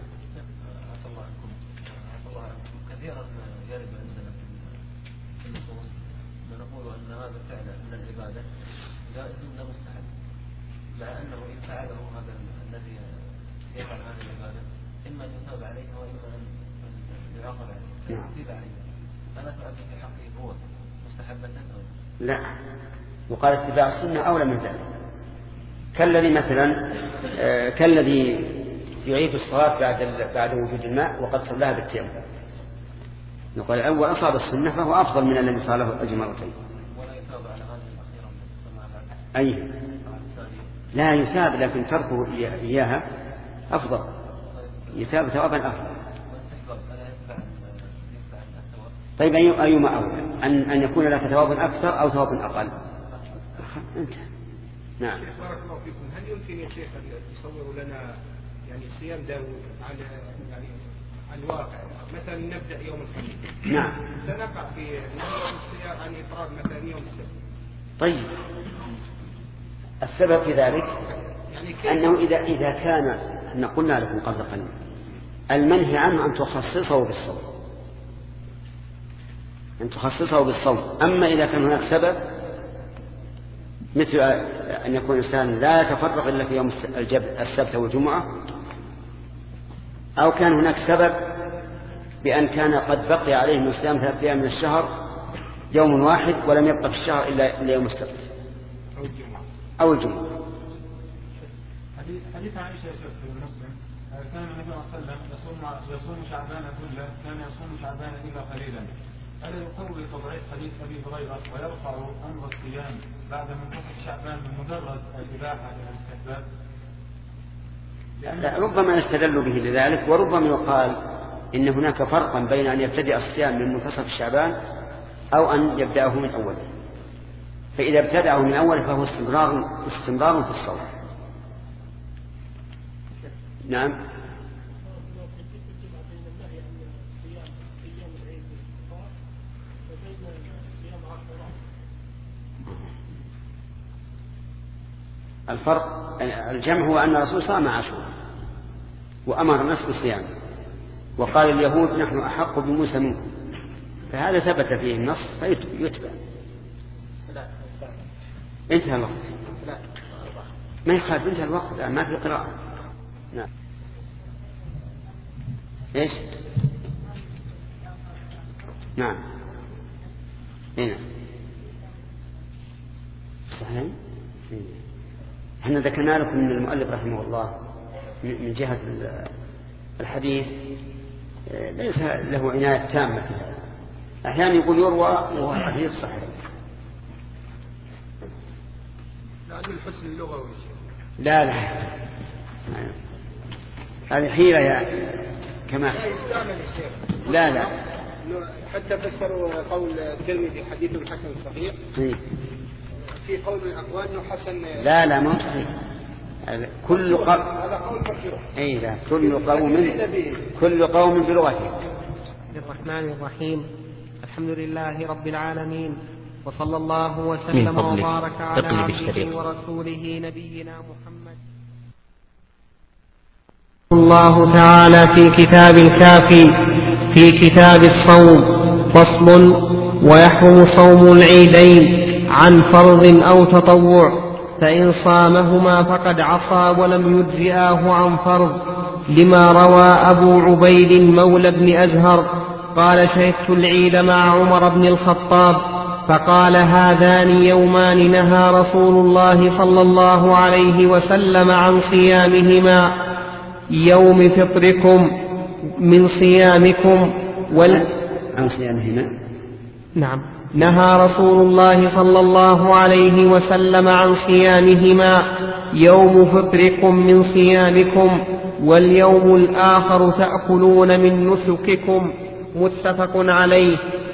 كثيرا يرد عندنا في النصوص ما نقول أن هذا فعل من العبادة جائز لا مستحب، مع أنه إن فعله هذا الذي يفعل هذه العبادة إما أن يثاب عليها وإما أن يعاقب عليها. يثاب عليها أنا فعلت في حقه هو مستحبة أو لا؟ وقال اتباع السنة أولى من ذلك، كالذي مثلا آه كالذي يعيد الصلاة بعد بعد وجود الماء وقد صلاها بالتيمم، يقال الأول أصاب السنة فهو أفضل من الذي صاله أجر مرتين. ولا يثاب على هذه الأخيرة من السماع؟ أي لا يثاب، لكن تركه إياها أفضل، يثاب ثوابا أفضل. طيب أيما أولى، أن أن يكون لك ثواب أكثر أو ثواب أقل؟ انت نعم. بارك الله فيكم. هل يمكن يا شيخ أن تصوروا لنا يعني صيام داود على يعني على الواقع؟ مثلا نبدأ يوم الخميس، نعم، سنقع في الصيام عن إفراد مثلا يوم السبت. طيب السبب في ذلك يعني أنه إذا إذا كان أن قلنا لكم قبل قليل المنهي عنه أن تخصصه بالصوم، أن تخصصه بالصوم. أما إذا كان هناك سبب مثل أن يكون الإنسان لا يتفرغ إلا في يوم السبت والجمعة، أو كان هناك سبب بأن كان قد بقي عليه من صيام ثلاثة أيام من الشهر يوم واحد ولم يبقى في الشهر إلا يوم السبت أو الجمعة أو الجمعة. حديث عائشة في المسلم كان النبي صلى الله عليه وسلم يصوم يصوم شعبان كله، كان يصوم شعبان إلا قليلا. ألا يقوي تضعيف حديث أبي هريرة ويرفع أمر الصيام بعد منتصف شعبان بمجرد الإباحة للاستحباب؟ لا، ربما يستدل به لذلك، وربما يقال إن هناك فرقا بين أن يبتدئ الصيام من منتصف شعبان أو أن يبدأه من أوله. فإذا ابتدأه من أوله فهو استمرار استمرار في الصوم. نعم. الفرق الجمع هو أن الرسول صام عاشوراء وأمر الناس بالصيام، وقال اليهود نحن أحق بموسى منكم، فهذا ثبت فيه النص فيتبع. انتهى الوقت. ما يخالف، انتهى الوقت الآن ما في قراءة. نعم. ايش؟ نعم. هنا صحيح. احنا ذكرنا لكم من المؤلف رحمه الله من جهة الحديث ليس له عناية تامة فيها. أحيانا يقول يروى وهو حديث صحيح. لا الحسن اللغوي. لا لا هذه حيلة يا كمان. لا لا حتى فسروا قول الترمذي حديث الحسن الصحيح. في قول من الأقوال أنه حسن. لا لا ما هو صحيح. كل قوم هذا قول مرجوح. أي لا كل قوم كل قوم بلغته. الرحمن الرحيم. الحمد لله رب العالمين، وصلى الله وسلم وبارك على عبده ورسوله نبينا محمد. الله تعالى في كتاب الكافي في كتاب الصوم فصل: ويحرم صوم العيدين عن فرض أو تطوع، فإن صامهما فقد عصى ولم يجزئاه عن فرض، لما روى أبو عبيد مولى بن أزهر قال: شهدت العيد مع عمر بن الخطاب فقال: هذان يومان نهى رسول الله صلى الله عليه وسلم عن صيامهما، يوم فطركم من صيامكم وال... عن صيامهما. نعم. نهى رسول الله صلى الله عليه وسلم عن صيامهما، يوم فطركم من صيامكم، واليوم الآخر تأكلون من نسككم، متفق عليه.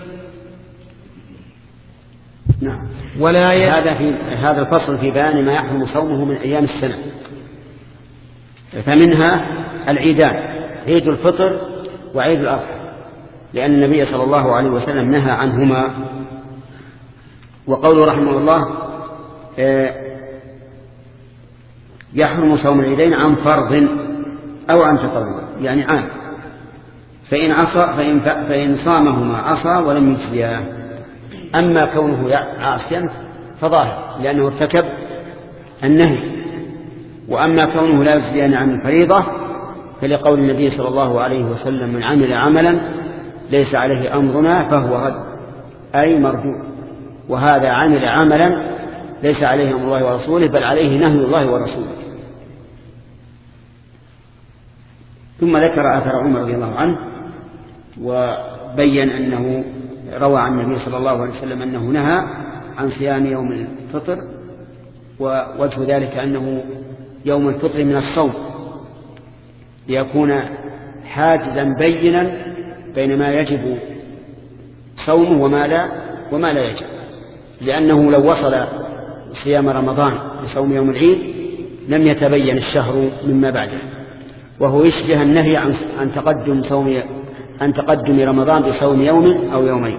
نعم. ولا ي... هذا في هذا الفصل في بيان ما يحرم صومه من أيام السنة، فمنها العيدان، عيد الفطر وعيد الأضحى، لأن النبي صلى الله عليه وسلم نهى عنهما. وقوله رحمه الله يحرم صوم العيدين عن فرض أو عن تطوع، يعني عام، فإن عصى فإن, فإن صامهما عصى ولم يجزياه. أما كونه عاصيا فظاهر لأنه ارتكب النهي، وأما كونه لا يجزيان عن الفريضة فلقول النبي صلى الله عليه وسلم: من عمل عملا ليس عليه أمرنا فهو رد، أي مردود. وهذا عمل عملا ليس عليه أمر الله ورسوله بل عليه نهي الله ورسوله. ثم ذكر آثار عمر رضي الله عنه وبين أنه روى عن النبي صلى الله عليه وسلم أنه نهى عن صيام يوم الفطر، ووجه ذلك أنه يوم الفطر من الصوم ليكون حاجزا بينا بين ما يجب صومه وما لا وما لا يجب، لأنه لو وصل صيام رمضان لصوم يوم العيد لم يتبين الشهر مما بعده، وهو يشبه النهي عن عن تقدم صوم عن تقدم رمضان بصوم يوم أو يومين.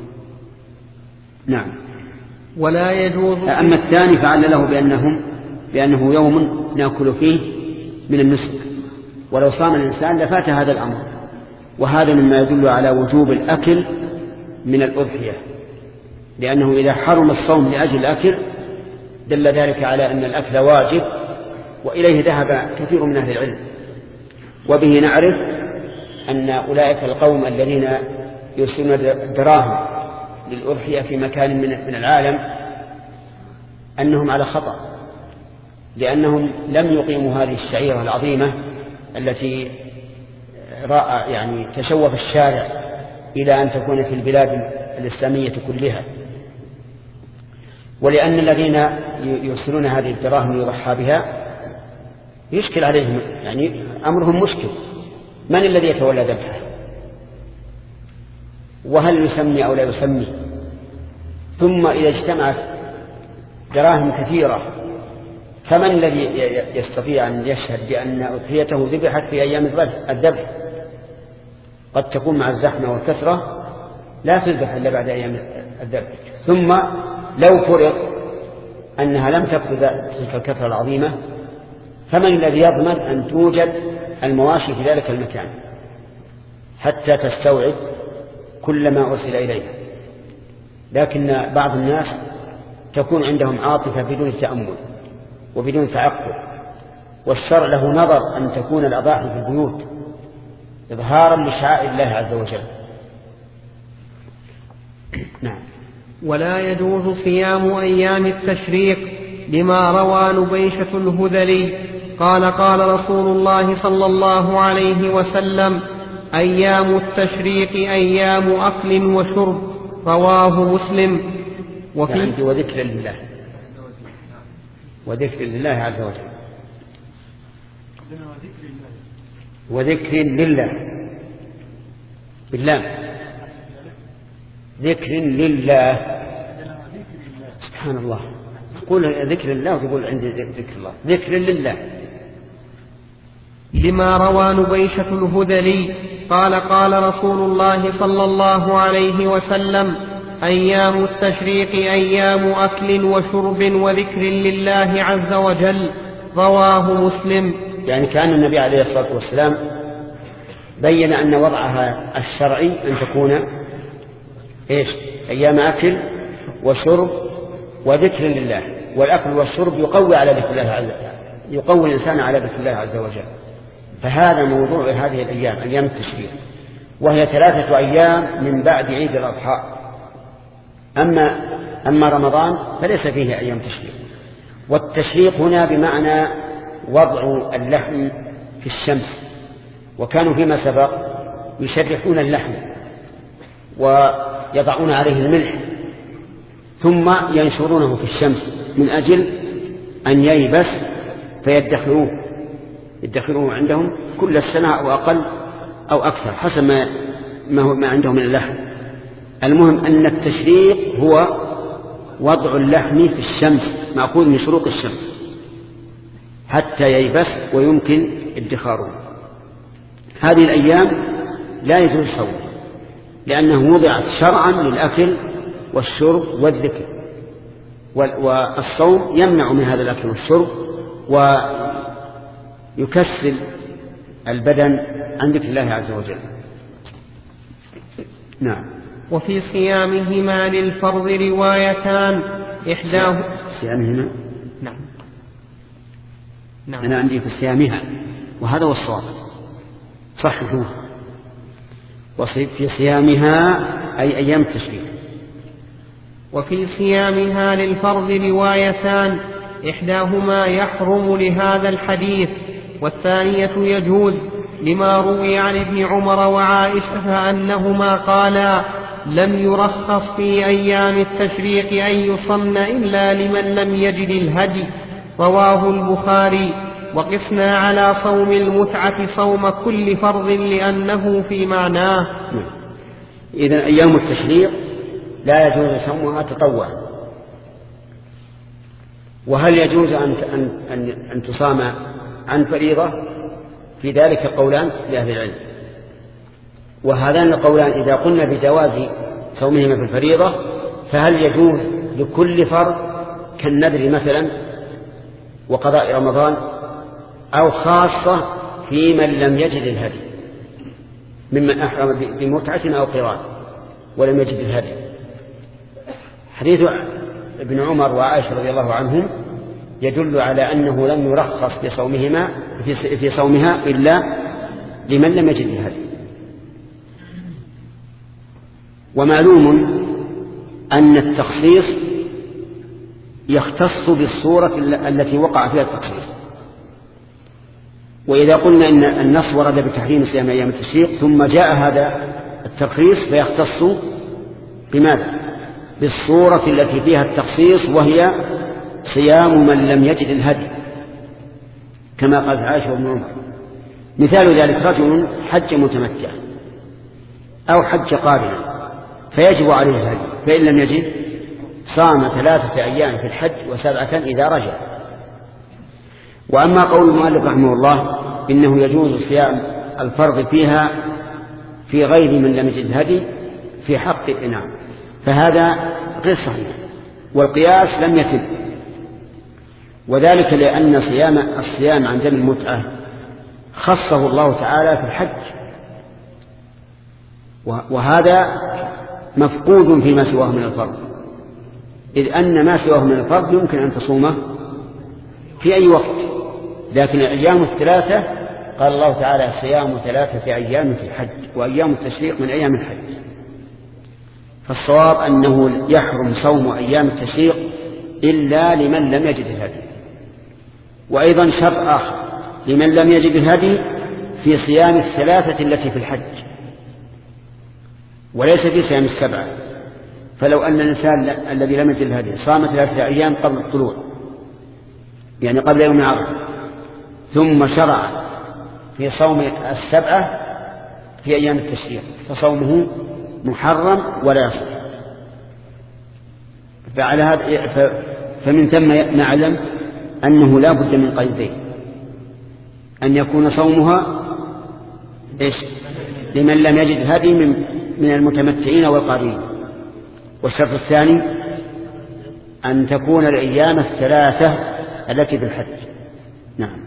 نعم. ولا يجوز. أما الثاني فعلله بأنه بأنه يوم نأكل فيه من النسك، ولو صام الإنسان لفات هذا الأمر، وهذا مما يدل على وجوب الأكل من الأضحية، لأنه إذا حرم الصوم لأجل الأكل دل ذلك على أن الأكل واجب، وإليه ذهب كثير من أهل العلم. وبه نعرف أن أولئك القوم الذين يرسلون الدراهم للأضحية في مكان من العالم أنهم على خطأ، لأنهم لم يقيموا هذه الشعيرة العظيمة التي رأى يعني تشوف الشارع إلى أن تكون في البلاد الإسلامية كلها. ولأن الذين يرسلون هذه الدراهم يضحى بها يشكل عليهم، يعني أمرهم مشكل، من الذي يتولى ذبحه؟ وهل يسمي أو لا يسمي. ثم إذا اجتمعت دراهم كثيرة فمن الذي يستطيع أن يشهد بأن أضحيته ذبحت في أيام الذبح؟ قد تكون مع الزحمة والكثرة لا تذبح إلا بعد أيام الذبح. ثم لو فرض أنها لم تكن تلك الكثرة العظيمة فمن الذي يضمن أن توجد المواشي في ذلك المكان حتى تستوعب كل ما أرسل إليها؟ لكن بعض الناس تكون عندهم عاطفة بدون تأمل وبدون تعقل، والشرع له نظر أن تكون الأضاحي في البيوت إظهارا لشعائر الله عز وجل. نعم. ولا يجوز صيام أيام التشريق لما روى نبيشة الهذلي قال قال رسول الله صلى الله عليه وسلم: أيام التشريق أيام أكل وشرب، رواه مسلم. وفي يعني وذكر لله وذكر لله عز وجل وذكر لله بالله ذكر لله. سبحان الله، تقول ذكر الله وتقول عندي ذكر الله. ذكر لله. لما روى نبيشة الهذلي قال قال رسول الله صلى الله عليه وسلم: أيام التشريق أيام أكل وشرب وذكر لله عز وجل، رواه مسلم. يعني كان النبي عليه الصلاة والسلام بين أن وضعها الشرعي أن تكون إيش؟ أيام أكل وشرب وذكر لله. والأكل والشرب يقوي على ذكر الله عز وجل، يقوي الإنسان على ذكر الله عز وجل. فهذا موضوع هذه الأيام، أيام التشريق، وهي ثلاثة أيام من بعد عيد الأضحى. أما أما رمضان فليس فيه أيام تشريق. والتشريق هنا بمعنى وضع اللحم في الشمس، وكانوا فيما سبق يشرحون اللحم ويضعون عليه الملح ثم ينشرونه في الشمس من أجل أن ييبس فيدخروه يدخروه عندهم كل السنة أو أقل أو أكثر حسب ما ما عندهم من اللحم. المهم أن التشريق هو وضع اللحم في الشمس مأخوذ من شروق الشمس حتى ييبس ويمكن ادخاره. هذه الأيام لا يجوز صوم لأنه وضعت شرعا للأكل والشرب والذكر، والصوم يمنع من هذا الأكل والشرب ويكسل البدن عن ذكر الله عز وجل. نعم. وفي صيامهما للفرض روايتان إحداه صيامهما نعم نعم أنا عندي في صيامها وهذا هو الصواب صحيح. وفي صيامها أي أيام التشريق. وفي صيامها للفرض روايتان إحداهما يحرم لهذا الحديث والثانية يجوز لما روي عن ابن عمر وعائشة أنهما قالا: لم يرخص في أيام التشريق أن يصن إلا لمن لم يجد الهدي، رواه البخاري. وقسنا على صوم المتعة صوم كل فرض لأنه في معناه. إذن أيام التشريق لا يجوز صومها تطوعا. وهل يجوز أن, أن, أن تصام عن فريضة؟ في ذلك قولان لأهل العلم، وهذان القولان إذا قلنا بجواز صومهما في الفريضة فهل يجوز لكل فرض كالنذر مثلا وقضاء رمضان، أو خاصة في من لم يجد الهدي ممن أحرم بمتعة أو قران ولم يجد الهدي؟ حديث ابن عمر وعائشة رضي الله عنهم يدل على أنه لم يرخص في صومهما في صومها إلا لمن لم يجد الهدي. ومعلوم أن التخصيص يختص بالصورة التي وقع فيها التخصيص. وإذا قلنا أن النص ورد بتحريم صيام أيام التشريق ثم جاء هذا التخصيص فيختص بماذا؟ بالصورة التي فيها التخصيص وهي صيام من لم يجد الهدي كما قال عائشة وابن عمر. مثال ذلك رجل حج متمتع أو حج قارنا فيجب عليه الهدي، فإن لم يجد صام ثلاثة أيام في الحج وسبعة إذا رجع. وأما قول المؤلف رحمه الله إنه يجوز صيام الفرض فيها في غير من لم يجد هدي في حق الإنعام، فهذا غير صحيح، والقياس لم يتم، وذلك لأن صيام الصيام عن دم المتعة خصه الله تعالى في الحج، وهذا مفقود فيما سواه من الفرض، إذ أن ما سواه من الفرض يمكن أن تصومه في أي وقت، لكن الأيام الثلاثة قال الله تعالى صيام ثلاثة أيام في الحج وأيام التشريق من أيام الحج، فالصواب أنه يحرم صوم أيام التشريق إلا لمن لم يجد الهدي. وأيضا شرط آخر لمن لم يجد الهدي في صيام الثلاثة التي في الحج وليس في صيام السبعة. فلو أن الإنسان الذي لم يجد الهدي صام ثلاثة أيام قبل الطلوع، يعني قبل يوم عرفة، ثم شرع في صوم السبعة في أيام التشريق، فصومه محرم ولا يصح. فعلى هذا فمن ثم نعلم أنه لا بد من قيدين: أن يكون صومها إيش؟ لمن لم يجد هدي من من المتمتعين والقارين، والشرط الثاني أن تكون الأيام الثلاثة التي في الحج. نعم.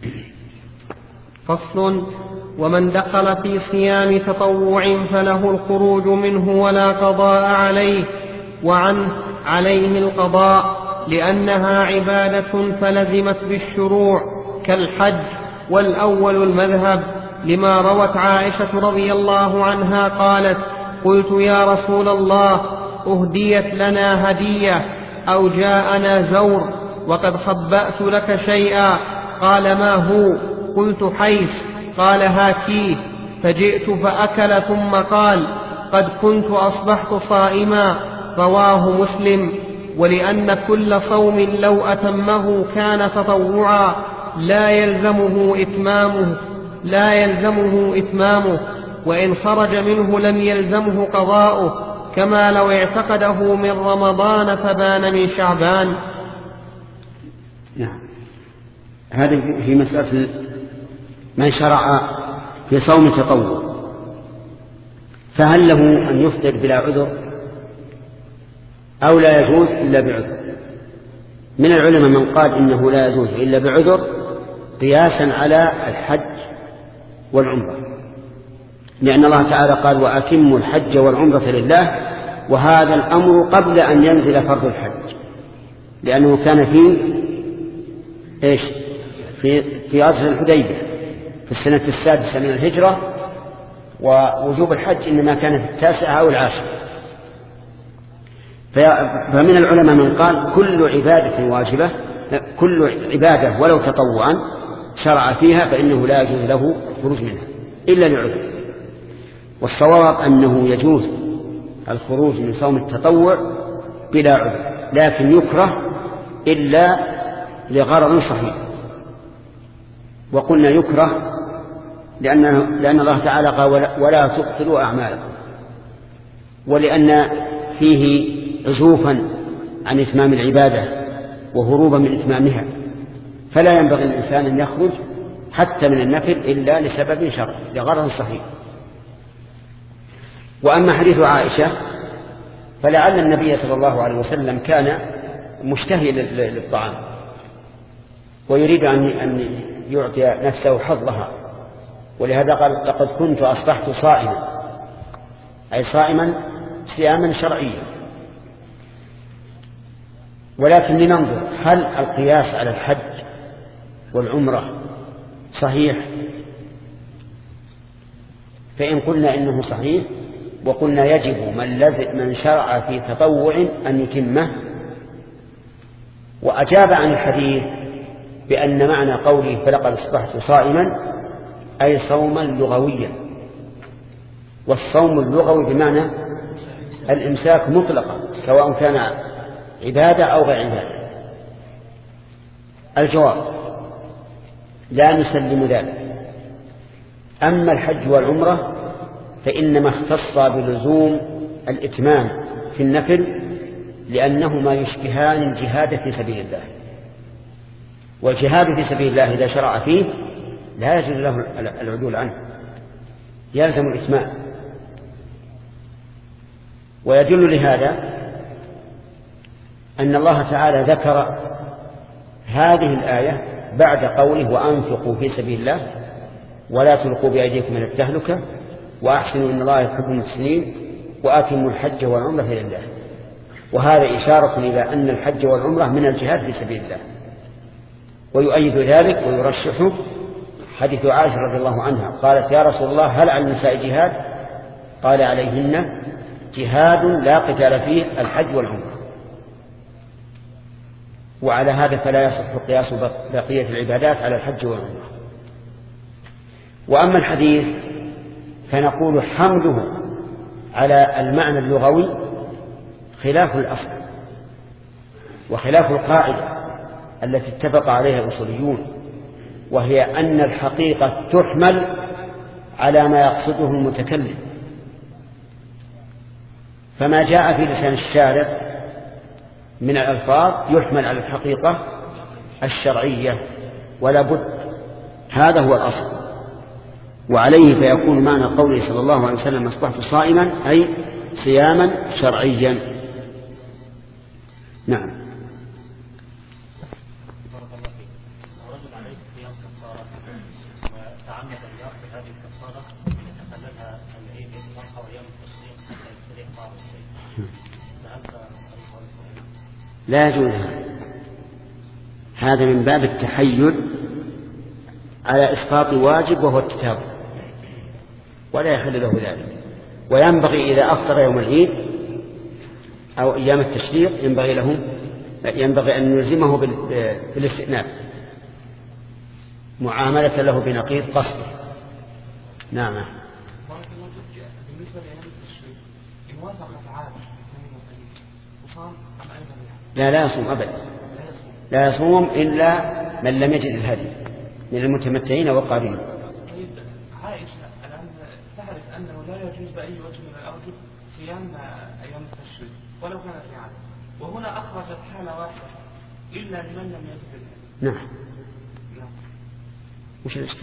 فصل: ومن دخل في صيام تطوع فله الخروج منه ولا قضاء عليه، وعنه عليه القضاء لأنها عبادة فلزمت بالشروع كالحج، والأول المذهب لما روت عائشة رضي الله عنها قالت: قلت يا رسول الله أهديت لنا هدية أو جاءنا زور وقد خبأت لك شيئا، قال ما هو؟ قلت حيث، قال هاتيه، فجئت فأكل ثم قال قد كنت أصبحت صائما، رواه مسلم. ولأن كل صوم لو أتمه كان تطوعا لا يلزمه إتمامه لا يلزمه إتمامه وإن خرج منه لم يلزمه قضاؤه، كما لو اعتقده من رمضان فبان من شعبان. نعم. هذه في مسألة من شرع في صوم التطوع، فهل له أن يفطر بلا عذر أو لا يجوز إلا بعذر؟ من العلماء من قال إنه لا يجوز إلا بعذر قياسا على الحج والعمرة، لأن الله تعالى قال وأتموا الحج والعمرة لله، وهذا الأمر قبل أن ينزل فرض الحج، لأنه كان في إيش في في عصر الحديبية في السنة السادسة من الهجرة، ووجوب الحج إنما كان في التاسعة أو العاشرة. فمن العلماء من قال كل عبادة واجبة، كل عبادة ولو تطوعا شرع فيها فإنه لا يجوز له الخروج منها إلا لعذر. والصواب أنه يجوز الخروج من صوم التطوع بلا عذر، لكن يكره إلا لغرض صحيح. وقلنا يكره لأنه لأن الله تعالى قال ولا تبطلوا أعمالكم، ولأن فيه عزوفا عن إتمام العبادة وهروبا من إتمامها، فلا ينبغي الإنسان أن يخرج حتى من النفل إلا لسبب شرعي لغرض صحيح. وأما حديث عائشة فلعل النبي صلى الله عليه وسلم كان مشتهي للطعام ويريد أن يعطي نفسه حظها، ولهذا قال لقد كنت أصبحت صائما، أي صائما صياما شرعيا. ولكن لننظر هل القياس على الحج والعمرة صحيح؟ فإن قلنا إنه صحيح وقلنا يجب من, من شرع في تطوع أن يتمه، وأجاب عن الحديث بأن معنى قوله فلقد أصبحت صائما أي صوما لغويا، والصوم اللغوي بمعنى الإمساك مطلقا سواء كان عبادة أو غير عبادة. الجواب لا نسلم ذلك. أما الحج والعمرة فإنما اختص بلزوم الإتمام في النفل لأنهما يشبهان الجهاد في سبيل الله، والجهاد في سبيل الله إذا شرع فيه لا يجوز له العدول عنه، يلزم الإتمام. ويدل لهذا أن الله تعالى ذكر هذه الآية بعد قوله وأنفقوا في سبيل الله ولا تلقوا بأيديكم من التهلكة وأحسنوا إن الله يحب المحسنين وأتموا الحج والعمرة لله. وهذا إشارة إلى أن الحج والعمرة من الجهاد في سبيل الله. ويؤيد ذلك ويرشحه حديث عائشة رضي الله عنها قالت يا رسول الله هل على النساء جهاد؟ قال عليهن جهاد لا قتال فيه الحج والعمرة. وعلى هذا فلا يصح قياس بقية العبادات على الحج والعمرة. وأما الحديث فنقول حمله على المعنى اللغوي خلاف الأصل وخلاف القاعدة التي اتفق عليها الأصوليون، وهي أن الحقيقة تحمل على ما يقصده المتكلم. فما جاء في لسان الشارع من الألفاظ يحمل على الحقيقة الشرعية ولا بد، هذا هو الأصل. وعليه فيكون معنى قوله صلى الله عليه وسلم أصبحت صائما أي صياما شرعيا. نعم. لا يجوز هذا من باب التحيل على إسقاط واجب وهو الكتاب، ولا يحل له ذلك. وينبغي إذا أفطر يوم العيد أو أيام التشريق ينبغي له ينبغي أن نلزمه بالاستئناف معاملة له بنقيض قصده. نعم. بالنسبة لأيام التشريق إن وافقت عادة وصام أم أيضا لا لا يصوم أبدا، لا يصوم إلا من لم يجد الهدي من المتمتعين والقارين. طيب عائشة الآن تعرف أنه لا يجوز بأي وجه من الأوجه صيام أيام التشريق ولو كان في عادة، وهنا أخرجت حالة واحدة إلا لمن لم يجد الهدي. نعم. وش الإشكال؟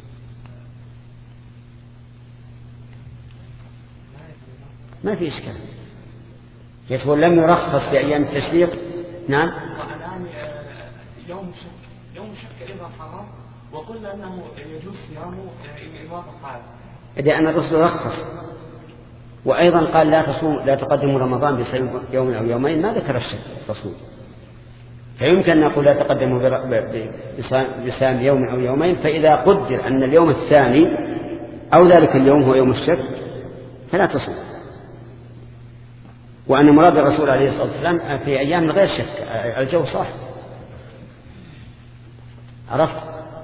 ما في إشكال، يقول لم يرخص في أيام التشريق. نعم. والآن يوم شك يوم شك إذا حرام وقلنا أنه يجوز صيامه إن وافق عادة. إذا أن الرسول رخص وأيضا قال لا تصوم لا تقدموا رمضان بصيام يوم أو يومين، ما ذكر الشك الرسول، فيمكن أن نقول لا تقدموا بصيام يوم أو يومين. فإذا قدر أن اليوم الثاني أو ذلك اليوم هو يوم الشك فلا تصوم، وأن مراد الرسول عليه الصلاة والسلام في أيام غير شك الجو صح. عرفت؟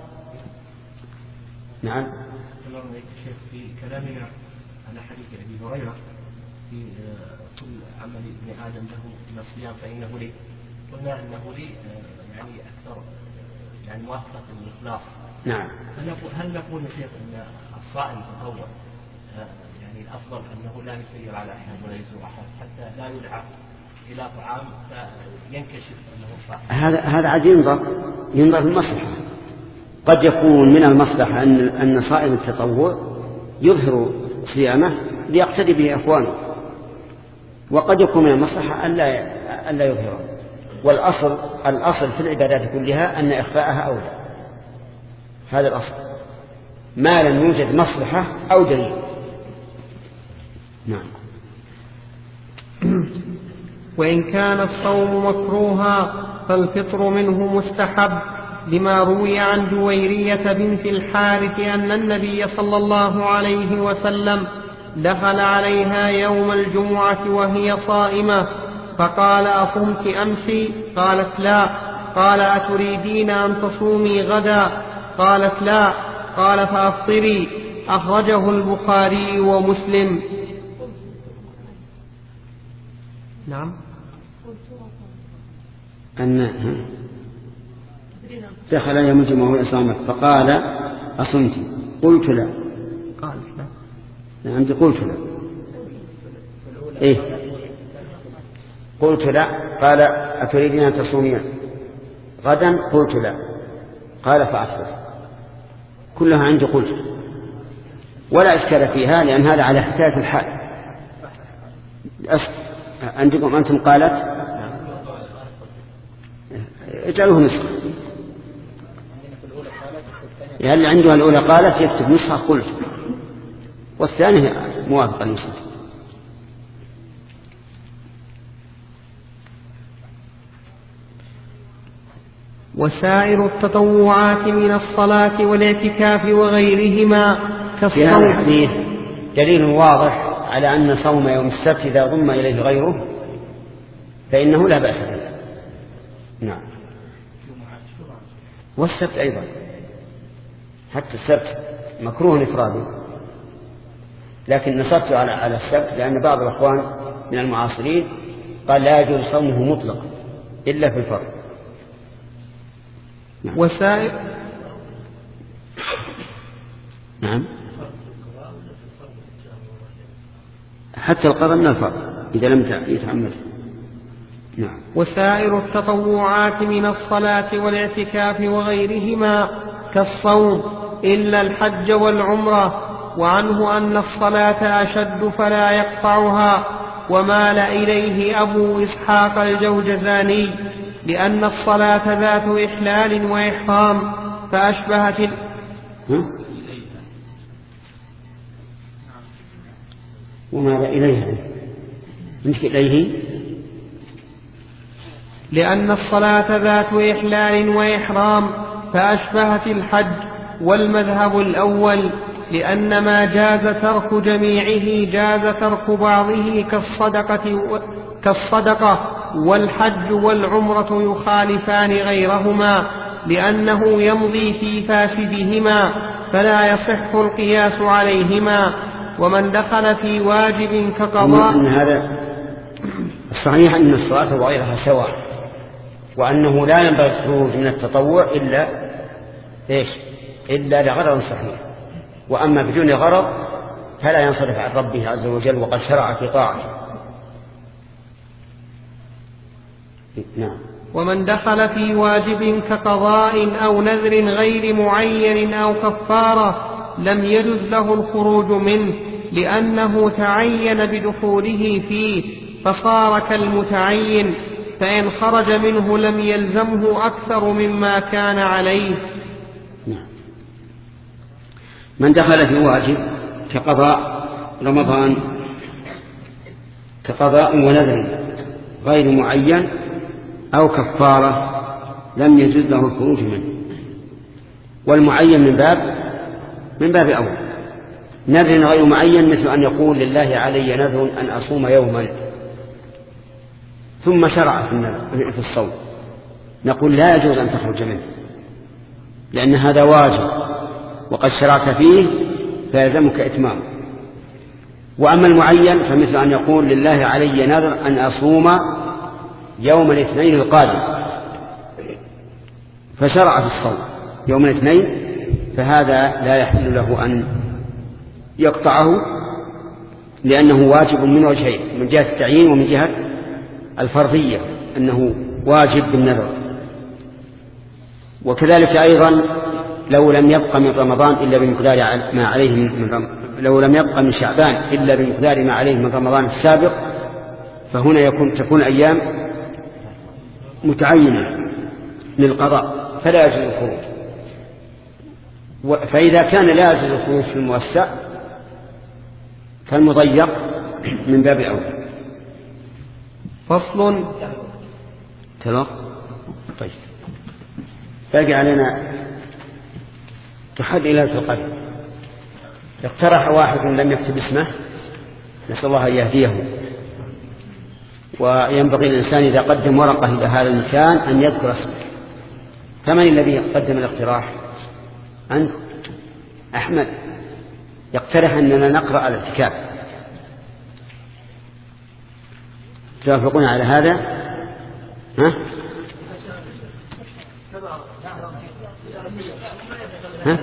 نعم. في كلامنا على حديث أبي هريرة في كل عمل ابن آدم له من الصيام فإنه لي، قلنا أنه لي يعني أكثر يعني موافقة الإخلاص. نعم. هل نقول يا شيخ أن الصائم الأول يعني الأفضل أنه لا يسير على أحد ولا يزور أحد حتى لا يدعى إلى طعام فينكشف أنه صائم؟ هذا هذا عاد ينظر ينظر في المصلحة. قد يكون من المصلحة أن أن صائم التطوع يظهر صيامه ليقتدي به إخوانه، وقد يكون من المصلحة ألا ألا يظهره. والأصل الأصل في العبادات كلها أن إخفاءها أولى، هذا الأصل ما لم يوجد مصلحة أو دليل. نعم. وإن كان الصوم مكروها فالفطر منه مستحب، لما روي عن جويرية بنت الحارث أن النبي صلى الله عليه وسلم دخل عليها يوم الجمعة وهي صائمة فقال أصمت أمس؟ قالت لا. قال أتريدين أن تصومي غدا؟ قالت لا. قال فأفطري. أخرجه البخاري ومسلم. نعم. أن دخل يوم الجمعة وهي صائمة فقال أصمت؟ قلت لا. قالت لا. نعم قلت لا. إيه؟ قلت لا. قال أتريدين أن تصومين غدا؟ قلت لا. قال فأفطر. كلها عندي قلت، ولا إشكال فيها لأن هذا على حكاية الحال. عندكم أنتم قالت اجعلوه نسخة، يعني اللي عندها الأولى قالت يكتب نسخة قلت، والثانية موافقة نسخة. وسائر التطوعات من الصلاة والاعتكاف وغيرهما كالصوم. في هذا الحديث دليل واضح على أن صوم يوم السبت إذا ضم إليه غيره فإنه لا بأس به. نعم. والسبت أيضا، حتى السبت مكروه إفراده، لكن نصرت على على السبت لأن بعض الأخوان من المعاصرين قال لا يجوز صومه مطلقا إلا في الفرض. نعم. وسائر نعم حتى القضاء من الفرض إذا لم يتعمد. نعم. وسائر التطوعات من الصلاة والاعتكاف وغيرهما كالصوم إلا الحج والعمرة. وعنه أن الصلاة أشد فلا يقطعها، ومال إليه أبو إسحاق الجوجزاني لأن الصلاة ذات إحلال وإحرام فأشبهت ال... ومال إليها منك إليه لأن الصلاة ذات إحلال وإحرام فأشبهت الحج. والمذهب الأول لأن ما جاز ترك جميعه جاز ترك بعضه كالصدقة, و... كالصدقة والحج والعمرة يخالفان غيرهما لأنه يمضي في فاسدهما فلا يصح القياس عليهما. ومن دخل في واجب كقضاء أن هذا الصحيح أن الصلاة وغيرها سواء، وأنه لا ينبغي الخروج من التطوع إلا إيش؟ إلا لغرض صحيح، وأما بدون غرض فلا ينصرف عن ربه عز وجل وقد شرع في طاعته. نعم. ومن دخل في واجب كقضاء أو نذر غير معين أو كفارة لم يجز له الخروج منه لأنه تعين بدخوله فيه فصار كالمتعين، فإن خرج منه لم يلزمه أكثر مما كان عليه. نعم. من دخل في واجب كقضاء رمضان كقضاء ونذر غير معين أو كفارة لم يجوز له الخروج منه. والمعين من باب من باب أول. نذر غير معين مثل أن يقول لله علي نذر أن أصوم يوما ثم شرع في الصوم، نقول لا يجوز أن تخرج منه لأن هذا واجب وقد شرعت فيه فيلزمك إتمامه. وأما المعين فمثل أن يقول لله علي نذر أن أصوم يوم الاثنين القادم فشرع في الصوم يوم الاثنين، فهذا لا يحل له أن يقطعه لأنه واجب من وجهين، من جهة التعيين ومن جهة الفرضية أنه واجب بالنذر. وكذلك أيضا لو لم يبق من رمضان إلا بمقدار ما عليه من رمضان، لو لم يبق من شعبان إلا بمقدار ما عليه من رمضان السابق، فهنا يكون تكون أيام متعينة للقضاء فلا يجوز الخروج. فإذا كان لا يجوز الخروج في الموسع فالمضيق من باب أولى. فصل. تلق. طيب باقي علينا تحد إلى القدر. اقترح واحد لم يكتب اسمه، نسأل الله أن يهديه. وينبغي الإنسان إذا قدم ورقة إلى هذا المكان أن يذكر اسمه. فمن الذي قدم الاقتراح؟ أنت أحمد. يقترح أننا نقرأ الاعتكاف. توافقون على هذا؟ ها؟ ها؟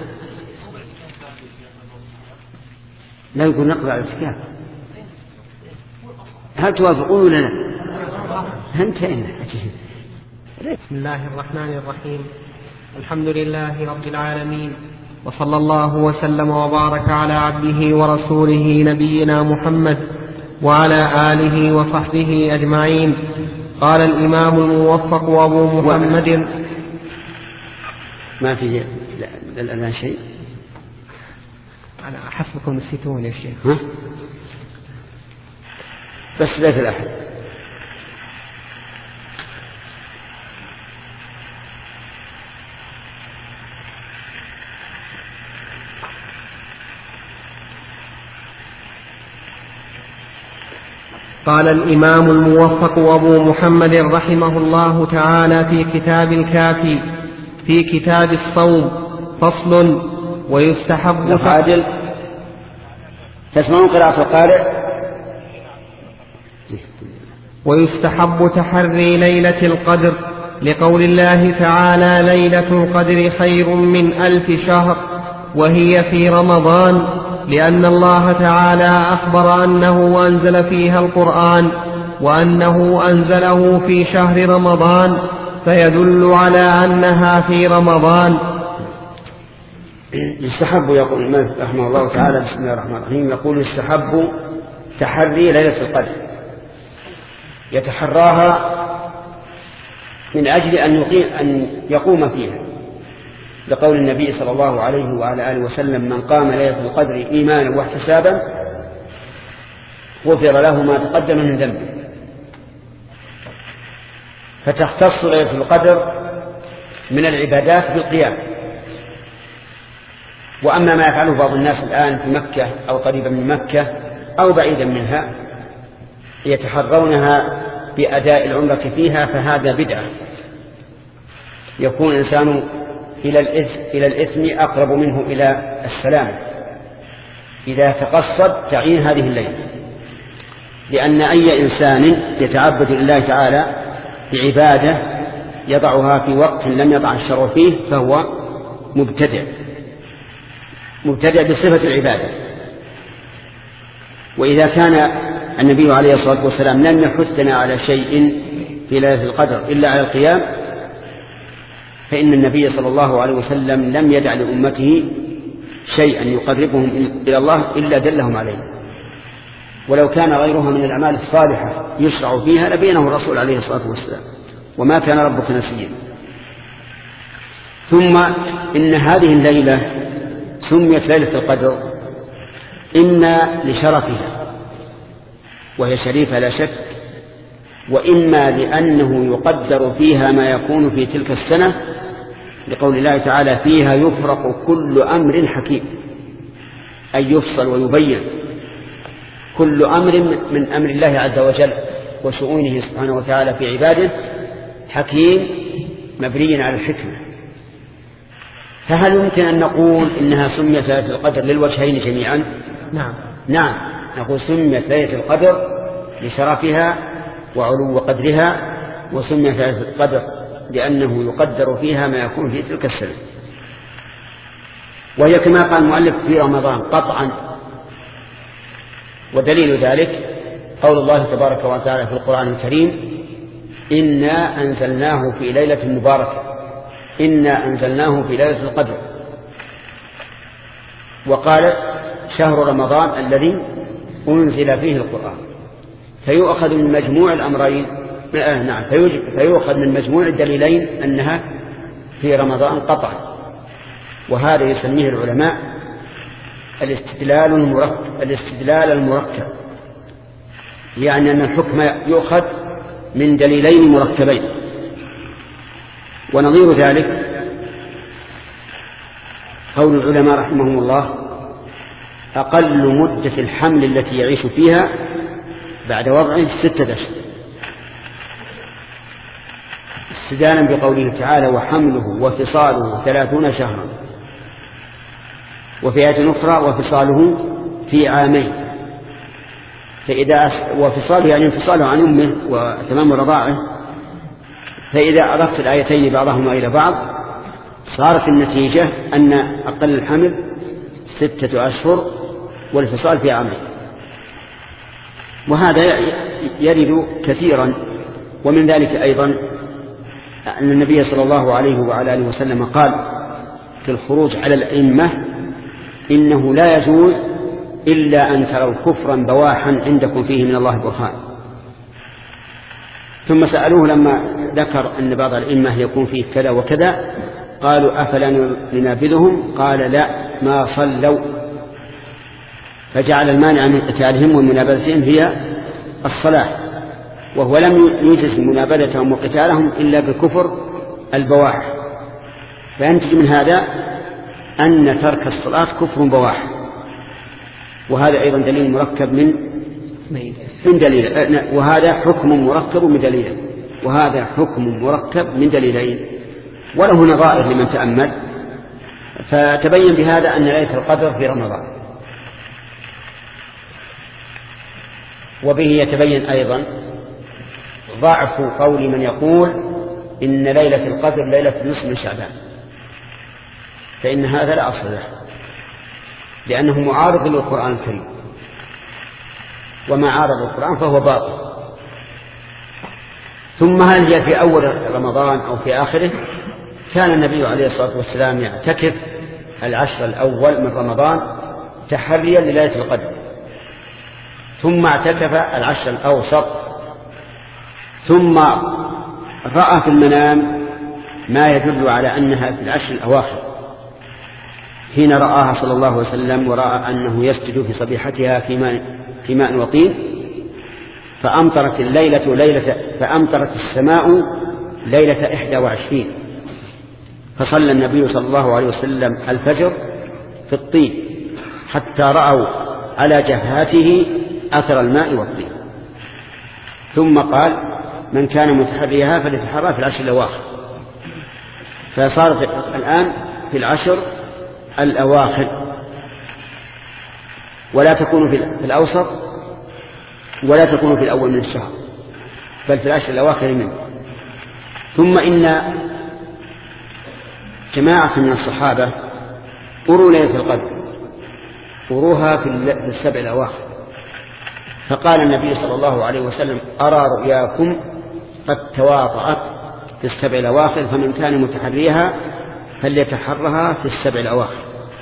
لا يقول نقرأ الاعتكاف. هل توافقون ولا لا؟ انتهينا. بسم الله الرحمن الرحيم. الحمد لله رب العالمين، وصلى الله وسلم وبارك على عبده ورسوله نبينا محمد وعلى آله وصحبه أجمعين. قال الإمام الموفق أبو محمد. ما في الآن شيء؟ أنا أحسبكم نسيتون يا شيخ. ها؟ بس ليس الأحد. قال الإمام الموفق أبو محمد رحمه الله تعالى في كتاب الكافي في كتاب الصوم فصل: ويستحب عادل تسمعون قراءة القارئ. ويستحب تحري ليلة القدر لقول الله تعالى: ليلة القدر خير من ألف شهر، وهي في رمضان، لأن الله تعالى أخبر أنه أنزل فيها القرآن وأنه أنزله في شهر رمضان، فيدل على أنها في رمضان. يستحب، يقول الإمام رحمه الله تعالى بسم الله الرحمن الرحيم، يقول يستحب تحري ليلة القدر، يتحراها من أجل أن يقيم أن يقوم فيها، لقول النبي صلى الله عليه وعلى آله وسلم: من قام ليلة القدر إيمانا واحتسابا غفر له ما تقدم من ذنبه. فتختص ليلة القدر من العبادات بالقيام. وأما ما يفعله بعض الناس الآن في مكة أو قريبا من مكة أو بعيدا منها يتحرونها بأداء العمرة فيها، فهذا بدعة، يكون الإنسان إلى الإثم, إلى الإثم أقرب منه إلى السلام إذا تقصد تعيين هذه الليلة، لأن أي إنسان يتعبد لله تعالى بعبادة يضعها في وقت لم يضع الشرع فيه فهو مبتدع مبتدع بصفة العبادة. وإذا كان النبي عليه الصلاة والسلام لم يحثنا على شيء في ليلة القدر إلا على القيام، فإن النبي صلى الله عليه وسلم لم يدع لأمته شيئا يقربهم إلى الله إلا دلهم عليه، ولو كان غيرها من الأعمال الصالحة يشرع فيها لبينه الرسول عليه الصلاة والسلام، وما كان ربك نسيا. ثم إن هذه الليلة سميت ليلة القدر إما لشرفها وهي شريفة لا شك، وإما لأنه يقدر فيها ما يكون في تلك السنة، لقول الله تعالى: فيها يفرق كل أمر حكيم، أي يفصل ويبين كل أمر من أمر الله عز وجل وشؤونه سبحانه وتعالى في عباده، حكيم مبني على الحكمة. فهل يمكن أن نقول إنها سميت ليلة القدر للوجهين جميعا؟ نعم نعم نقول سميت ليلة القدر لشرفها وعلو قدرها، وسميت ليلة القدر لأنه يقدر فيها ما يكون في تلك السنة، وهي كما قال المؤلف في رمضان قطعا. ودليل ذلك قول الله تبارك وتعالى في القرآن الكريم: إنا أنزلناه في ليلة مباركة، إنا أنزلناه في ليلة القدر. وقال: شهر رمضان الذي أنزل فيه القرآن. فيؤخذ من مجموع الأمرين آه نعم فيؤخذ من مجموع الدليلين أنها في رمضان قطعا. وهذا يسميه العلماء الاستدلال المركب الاستدلال المركب يعني أن الحكم يؤخذ من دليلين مركبين. ونظير ذلك قول العلماء رحمهم الله: أقل مدة الحمل التي يعيش فيها بعد وضعه ستة أشهر، استدلالا بقوله تعالى: وحمله وفصاله ثلاثون شهرا. وفي آية أخرى: وفصاله في عامين. فإذا وفصاله يعني انفصاله عن أمه وتمام رضاعه، فإذا أضفت الآيتين بعضهما إلى بعض صارت النتيجة أن أقل الحمل ستة أشهر والفصال في عامين. وهذا يرد كثيرا. ومن ذلك أيضا أن النبي صلى الله عليه وعلى آله وسلم قال في الخروج على الأئمة إنه لا يجوز إلا أن تروا كفرا بواحا عندكم فيه من الله برهان. ثم سألوه لما ذكر أن بعض الأئمة يكون فيه كذا وكذا قالوا أفلا ننابذهم؟ قال لا، ما صلوا. فجعل المانع من قتالهم ومنابذتهم هي الصلاة، وهو لم يجز منابذتهم وقتالهم إلا بكفر البواح. فينتج من هذا أن ترك الصلاة كفر بواح. وهذا أيضا دليل مركب من من دليل، وهذا حكم مركب من دليل، وهذا حكم مركب من دليلين وله نظائر لمن تأمل. فتبين بهذا أن ليلة القدر في رمضان. وبه يتبين أيضا ضعف قول من يقول إن ليلة القدر ليلة نصف من شعبان، فإن هذا لا أصل له، لأنه معارض للقرآن الكريم، وما عارض القرآن فهو باطل. ثم هل هي في أول رمضان أو في آخره؟ كان النبي عليه الصلاة والسلام يعتكف العشر الأول من رمضان تحريا لليلة القدر، ثم اعتكف العشر الأوسط، ثم رأى في المنام ما يدل على أنها في العشر الأواخر حين رآها صلى الله عليه وسلم، ورأى أنه يسجد في صبيحتها في ماء, في ماء وطين، فأمطرت الليلة ليلة فأمطرت السماء ليلة إحدى وعشرين، فصلى النبي صلى الله عليه وسلم الفجر في الطين حتى رأوا على جبهته أثر الماء والطين، ثم قال من كان متحريها فليتحرى في العشر الأواخر. فصارت الآن في العشر الأواخر، ولا تكون في الأوسط ولا تكون في الأول من الشهر، بل في العشر الأواخر منه. ثم إن جماعة من الصحابة أروا ليلة القدر، أروها في السبع الأواخر، فقال النبي صلى الله عليه وسلم أرى رؤياكم قد تواطأت في السبع الأواخر، فمن كان متحريها فليتحرها في السبع الأواخر.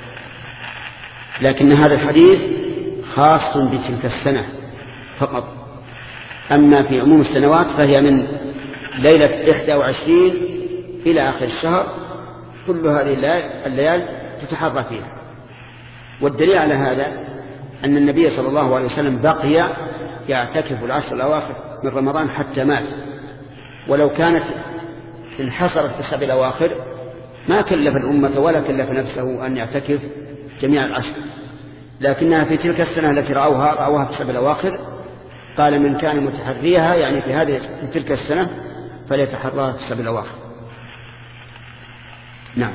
لكن هذا الحديث خاص بتلك السنة فقط، أما في عموم السنوات فهي من ليلة إحدى وعشرين إلى آخر الشهر، كل هذه الليالي تتحرى فيها. والدليل على هذا أن النبي صلى الله عليه وسلم بقي يعتكف العشر الأواخر من رمضان حتى مات، ولو كانت انحصرت في السبع الأواخر ما كلف الأمة ولا كلف نفسه أن يعتكف جميع العشر، لكنها في تلك السنة التي رأوها رأوها في السبع الأواخر، قال من كان متحريها يعني في هذه في تلك السنة فليتحراها في السبع الأواخر. نعم.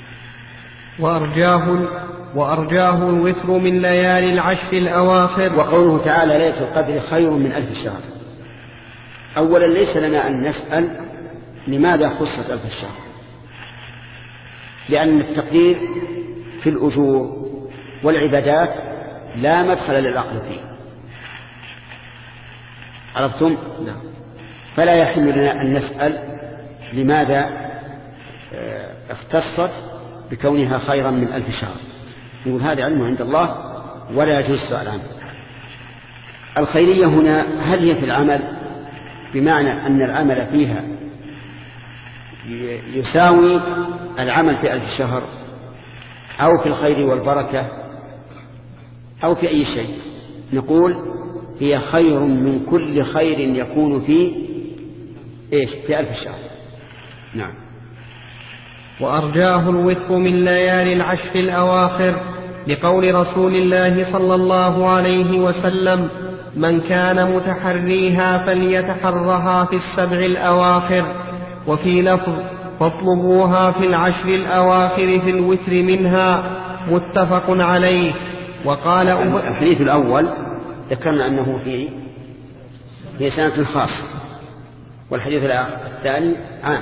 وأرجاه وأرجاه الوتر من ليالي العشر الأواخر. وقوله تعالى ليلة القدر خير من ألف شهر، أولا ليس لنا أن نسأل لماذا خصت ألف الشهر، لأن التقدير في الأجور والعبادات لا مدخل للعقل فيه، عرفتم؟ نعم. فلا يحل لنا أن نسأل لماذا اختصت بكونها خيرا من ألف شهر، نقول هذا علم عند الله ولا يجوز السؤال عنه. الخيرية هنا هل هي في العمل بمعنى أن العمل فيها يساوي العمل في ألف شهر، أو في الخير والبركة، أو في أي شيء؟ نقول هي خير من كل خير يكون في إيش في ألف شهر. نعم. وأرجاه الوتر من ليالي العشر الأواخر لقول رسول الله صلى الله عليه وسلم من كان متحريها فليتحرها في السبع الأواخر. وفي لفظ فاطلبوها في العشر الأواخر في الوتر منها، متفق عليه. وقال الحديث الأول ذكرنا أنه في في سنة خاصة، والحديث الثاني عام.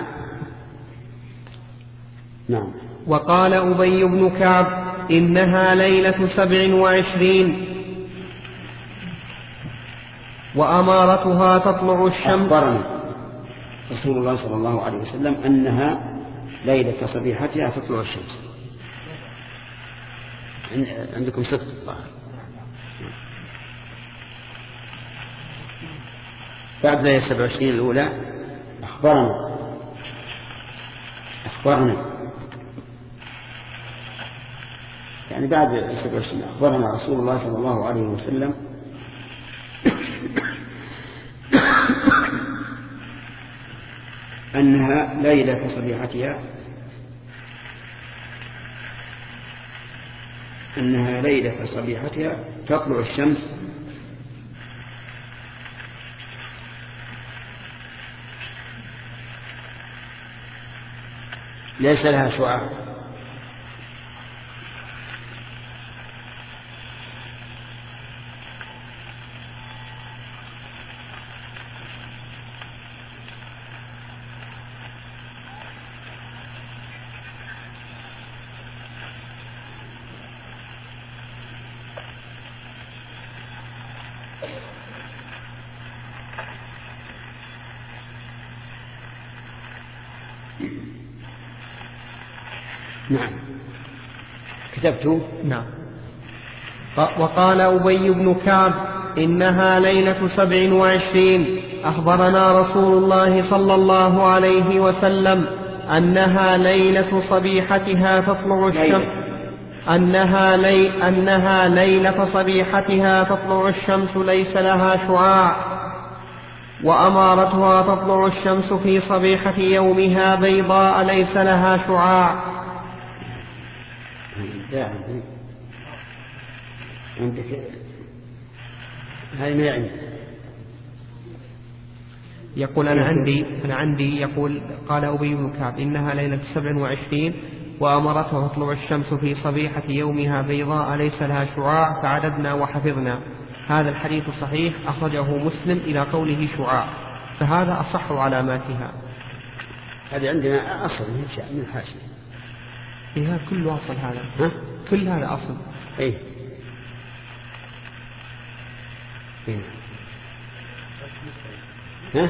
نعم. وقال أبي بن كعب إنها ليلة سبع وعشرين. وأمارتها تطلع الشمس. أخبرنا رسول الله صلى الله عليه وسلم أنها ليلة صبيحتها تطلع الشمس. عندكم ست بعد ليلة سبع وعشرين الأولى أخبرنا أخبرنا يعني بعد سبع وعشرين أخبرنا رسول الله صلى الله عليه وسلم أنها ليلة صبيحتها أنها ليلة صبيحتها تطلع الشمس ليس لها شعاع. نعم كتبت. نعم. وقال أبي بن كعب إنها ليلة سبع وعشرين. أخبرنا رسول الله صلى الله عليه وسلم أنها ليلة صبيحتها تطلع الشمس أنها, لي أنها ليلة صبيحتها تطلع الشمس ليس لها شعاع، وأمارتها تطلع الشمس في صبيحة يومها بيضاء ليس لها شعاع. عندك هذه ما عندي. يقول أنا عندي أنا عندي يقول قال أبي بن كعب إنها ليلة سبع وعشرين وأمرتها تطلع الشمس في صبيحة يومها بيضاء ليس لها شعاع فعددنا وحفظنا. هذا الحديث صحيح أخرجه مسلم إلى قوله شعاع، فهذا أصح علاماتها. هذا عندنا أصل من الحاشية. إيه هذا كله أصل هذا. ها؟ كل هذا أصل. إيه. إيه. ها؟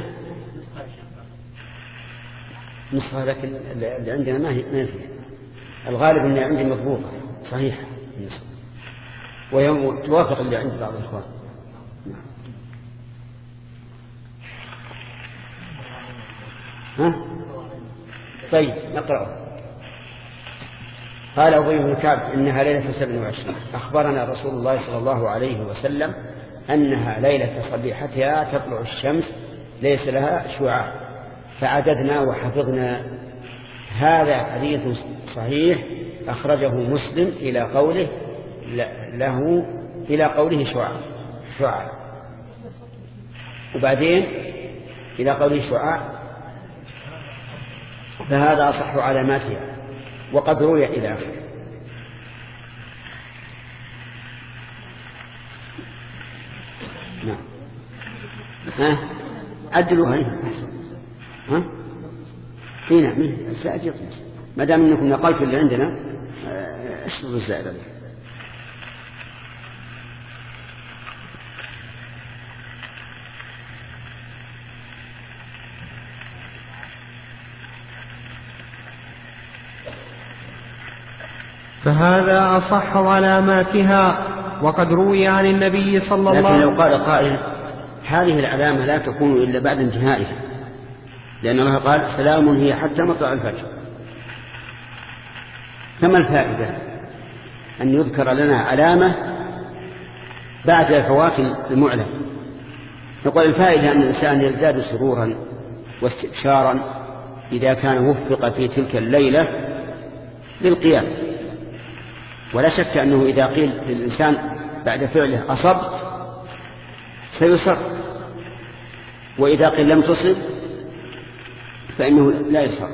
نسخة لكن اللي عندنا ما هي ما فيها. الغالب إن عندي مضبوطة صحيحة النسخة، ويوم توافق اللي عند بعض الإخوان. ها؟ طيب نقرأ. قال أبي بن كعب إنها ليلة سبع وعشرين. أخبرنا رسول الله صلى الله عليه وسلم أنها ليلة صبيحتها تطلع الشمس ليس لها شعاع، فعددنا وحفظنا. هذا حديث صحيح أخرجه مسلم إلى قوله له إلى قوله شعاع شعاع وبعدين إلى قوله شعاع، فهذا أصح علاماتها وقد روي إلى آخره. نعم. ها عدلوها ها هنا من الزائد يطلس، ما دام انكم نقلتوا اللي عندنا اشتروا الزائد عليه. فهذا أصح علاماتها وقد روي عن النبي صلى الله عليه وسلم. لكن لو قال قائل هذه العلامة لا تكون إلا بعد انتهائها، لأن الله قال سلام هي حتى مطلع الفجر، فما الفائدة أن يذكر لنا علامة بعد الفوات المعلم؟ نقول الفائدة أن الإنسان يزداد سرورا واستبشارا إذا كان وفق في تلك الليلة للقيام. ولا شك أنه إذا قيل للإنسان بعد فعله أصبت سيصر، وإذا قيل لم تصب فإنه لا يصر.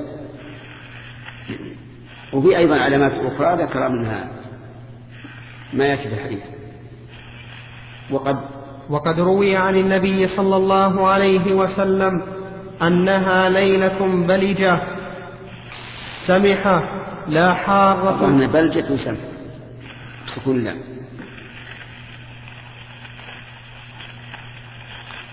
وفي أيضا علامات أخرى ذكر منها ما يأتي في الحديث. وقد وقد روي عن النبي صلى الله عليه وسلم أنها ليلة بلجة سمحة لا حارة. أن بلجة سمحة سكون لا.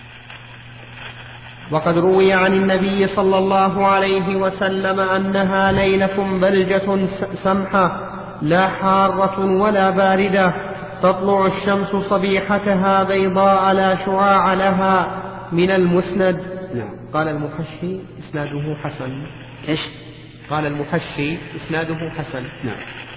وقد روي عن النبي صلى الله عليه وسلم أنها ليلة بلجة سمحة لا حارة ولا باردة تطلع الشمس صبيحتها بيضاء لا شعاع لها من المسند. نعم. قال المحشي إسناده حسن. إيش؟ قال المحشي إسناده حسن. نعم.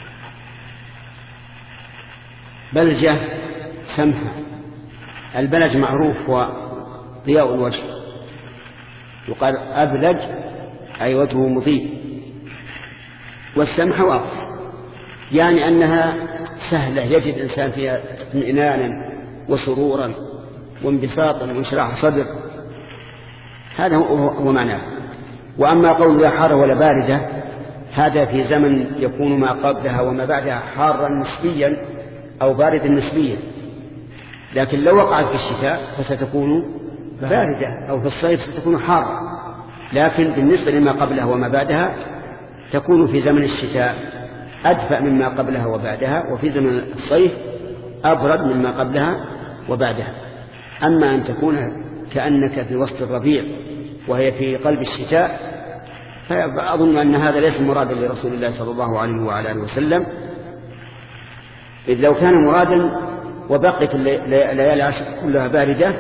بلجة سمحة. البلج معروف هو ضياء الوجه، يقال أبلج أي وجهه مضيء، والسمحة واضح يعني أنها سهلة يجد إنسان فيها اطمئنانا وسرورا وانبساطا وانشراح صدر، هذا هو معناه. وأما قول لا حارة ولا باردة هذا في زمن يكون ما قبلها وما بعدها حارا نسبيا أو باردا نسبيا، لكن لو وقعت في الشتاء فستكون باردة، أو في الصيف ستكون حارة، لكن بالنسبة لما قبلها وما بعدها تكون في زمن الشتاء أدفأ مما قبلها وبعدها، وفي زمن الصيف أبرد مما قبلها وبعدها. أما أن تكون كأنك في وسط الربيع وهي في قلب الشتاء فأظن أن هذا ليس مرادا لرسول الله صلى الله عليه وعلى آله وسلم، إذ لو كان مرادا وبقيت الليالي العشر كلها باردة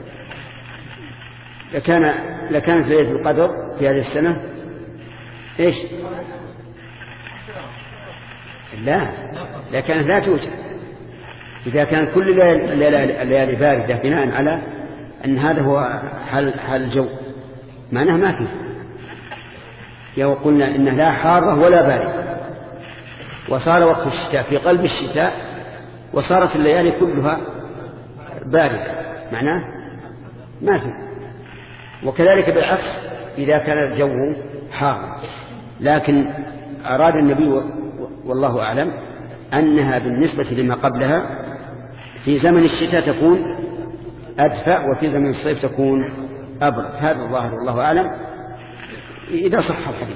لكان لكانت ليلة القدر في هذه السنة إيش؟ لا، لكانت لا توجد. إذا كان كل الليالي باردة بناء على أن هذا هو حال, حال الجو معناه ما فيه. لو قلنا إنه لا حارة ولا باردة وصار وقت الشتاء في قلب الشتاء وصارت الليالي كلها باردة معناه ما فيه. وكذلك بالعكس إذا كان الجو حار، لكن أراد النبي والله أعلم أنها بالنسبة لما قبلها في زمن الشتاء تكون أدفأ وفي زمن الصيف تكون أبرد. هذا الظاهر والله أعلم إذا صح الحديث.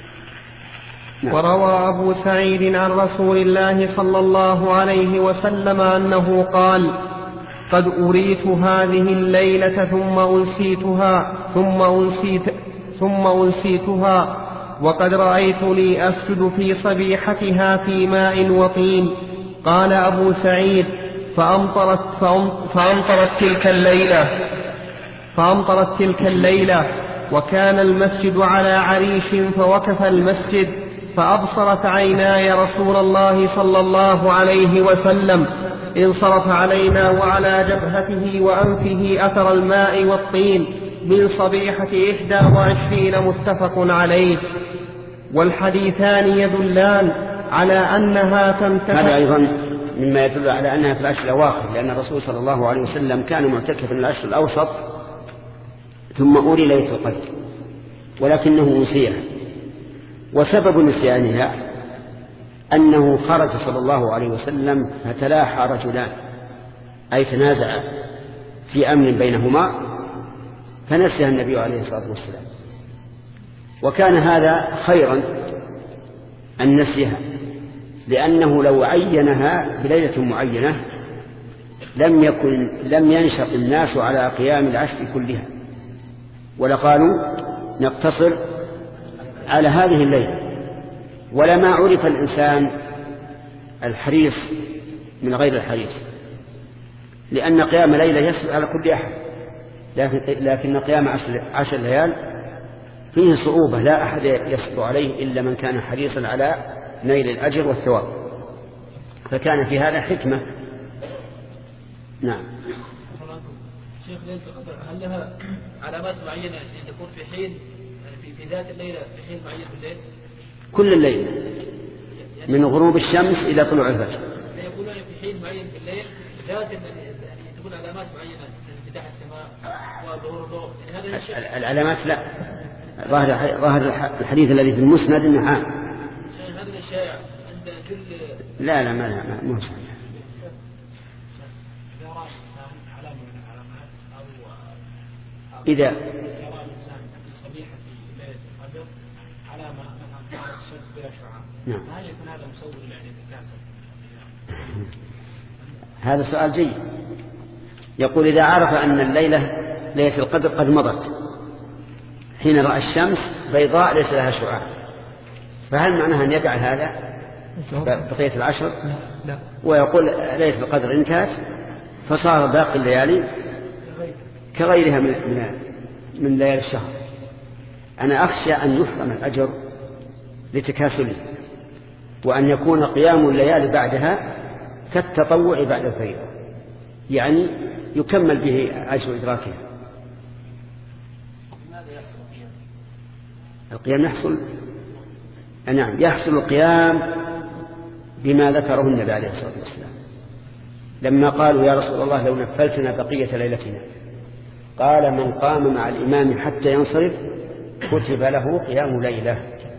نعم. وروى أبو سعيد عن رسول الله صلى الله عليه وسلم أنه قال: قد أريت هذه الليلة ثم أنسيتها ثم أنسيت ثم أنسيتها وقد رأيتني أسجد في صبيحتها في ماء وطين. قال أبو سعيد: فأمطرت, فأمطرت تلك الليلة فأمطرت تلك الليلة وكان المسجد على عريش فوقف المسجد فأبصرت عيناي رسول الله صلى الله عليه وسلم انصرف علينا وعلى جبهته وأنفه أثر الماء والطين من صبيحة إحدى وعشرين متفق عليه. والحديثان يدلان على أنها تنتهي. هذا أيضا مما يدل على أنها في العشر الأواخر، لأن الرسول صلى الله عليه وسلم كان معتكفا العشر الأوسط ثم أولي ليلة القدر ولكنه نسيها، وسبب نسيانها أنه خرج صلى الله عليه وسلم فتلاحى رجلان أي تنازع في أمر بينهما فنسيها النبي عليه الصلاة والسلام، وكان هذا خيرا أن نسيها، لأنه لو عينها بليلة معينة لم يكن لم ينشط الناس على قيام العشر كلها، ولقالوا نقتصر على هذه الليلة، ولما عرف الإنسان الحريص من غير الحريص، لأن قيام ليلة يسر على كل أحد، لكن, لكن قيام عشر, عشر ليال فيه صعوبة لا أحد يسر عليه إلا من كان حريصا على نيل الأجر والثواب، فكان في هذا حكمة. نعم. شيخ ليلة القدر هل لها علامات معينة تكون في حين في, في ذات الليلة في حين معين بالليل؟ كل الليل من غروب الشمس إلى طلوع الفجر. يقولون في حين معين بالليل ذات يعني تكون علامات معينة انفتاح السماء وظهور الضوء، هذا الشيء العلامات لا ظاهر ظاهر الحديث الذي في المسند انه عام. هذا الشائع عند كل لا لا ما لا مو صحيح. إذا يرى الإنسان صبيحة في ليلة القدر علامة مثلا طلعت الشمس بلا شعاع، نعم. هل يكون هذا مصور يعني يتكاسل؟ هذا سؤال جيد. يقول إذا عرف أن الليلة ليلة القدر قد مضت حين رأى الشمس بيضاء ليس لها شعاع، فهل معناها أن يجعل هذا بقية العشر؟ لا لا. ويقول ليلة القدر انتهت فصار باقي الليالي كغيرها من من, من ليالي الشهر. أنا أخشى أن يحرم الأجر لتكاسله، وأن يكون قيام الليالي بعدها كالتطوع بعد الفريضة، يعني يكمل به أجر إدراكه. القيام يحصل، نعم يحصل القيام بما ذكره النبي عليه الصلاة والسلام لما قالوا يا رسول الله لو نفلتنا بقية ليلتنا، قال من قام مع الإمام حتى ينصرف كتب له قيام ليلة.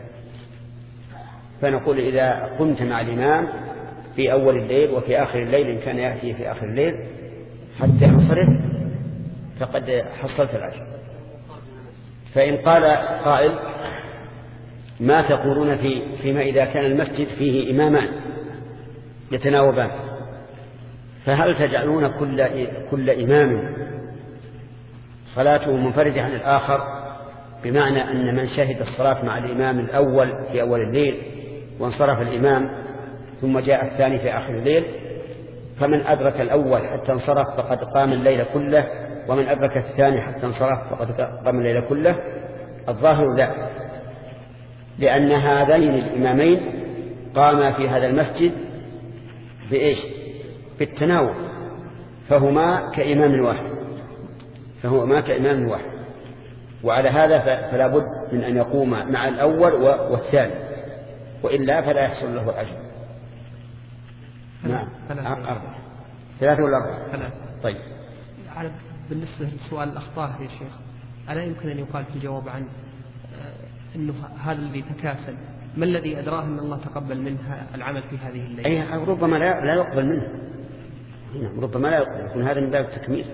فنقول إذا قمت مع الإمام في أول الليل وفي آخر الليل إن كان يأتي في آخر الليل حتى ينصرف فقد حصلت الأجر. فإن قال قائل ما تقولون في فيما إذا كان المسجد فيه إمامان يتناوبان، فهل تجعلون كل كل إمام صلاته منفردة عن الآخر، بمعنى أن من شهد الصلاة مع الإمام الأول في أول الليل وانصرف الإمام ثم جاء الثاني في آخر الليل، فمن أدرك الأول حتى انصرف فقد قام الليل كله، ومن أدرك الثاني حتى انصرف فقد قام الليل كله؟ الظاهر لا، لأن هذين الإمامين قاما في هذا المسجد بإيش؟ بالتناوب، فهما كإمام واحد فهما كإمام واحد وعلى هذا فلا بد من أن يقوم مع الأول والثاني، وإلا فلا يحصل له الأجر. نعم أربعة ثلاثة ولا أربعة؟ ثلاثة. طيب بالنسبة لسؤال الأخطاء يا شيخ، ألا يمكن أن يقال في الجواب عن أنه هذا الذي تكاسل ما الذي أدراه أن الله تقبل منها العمل في هذه الليلة؟ أي ربما لا, لا يقبل منه، ربما لا يقبل، يكون هذا من باب التكميل.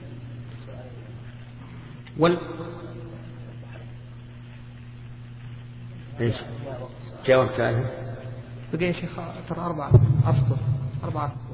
وال إيش جاوبت عليه؟ بقي يا شيخ ترى أربعة أسطر أربعة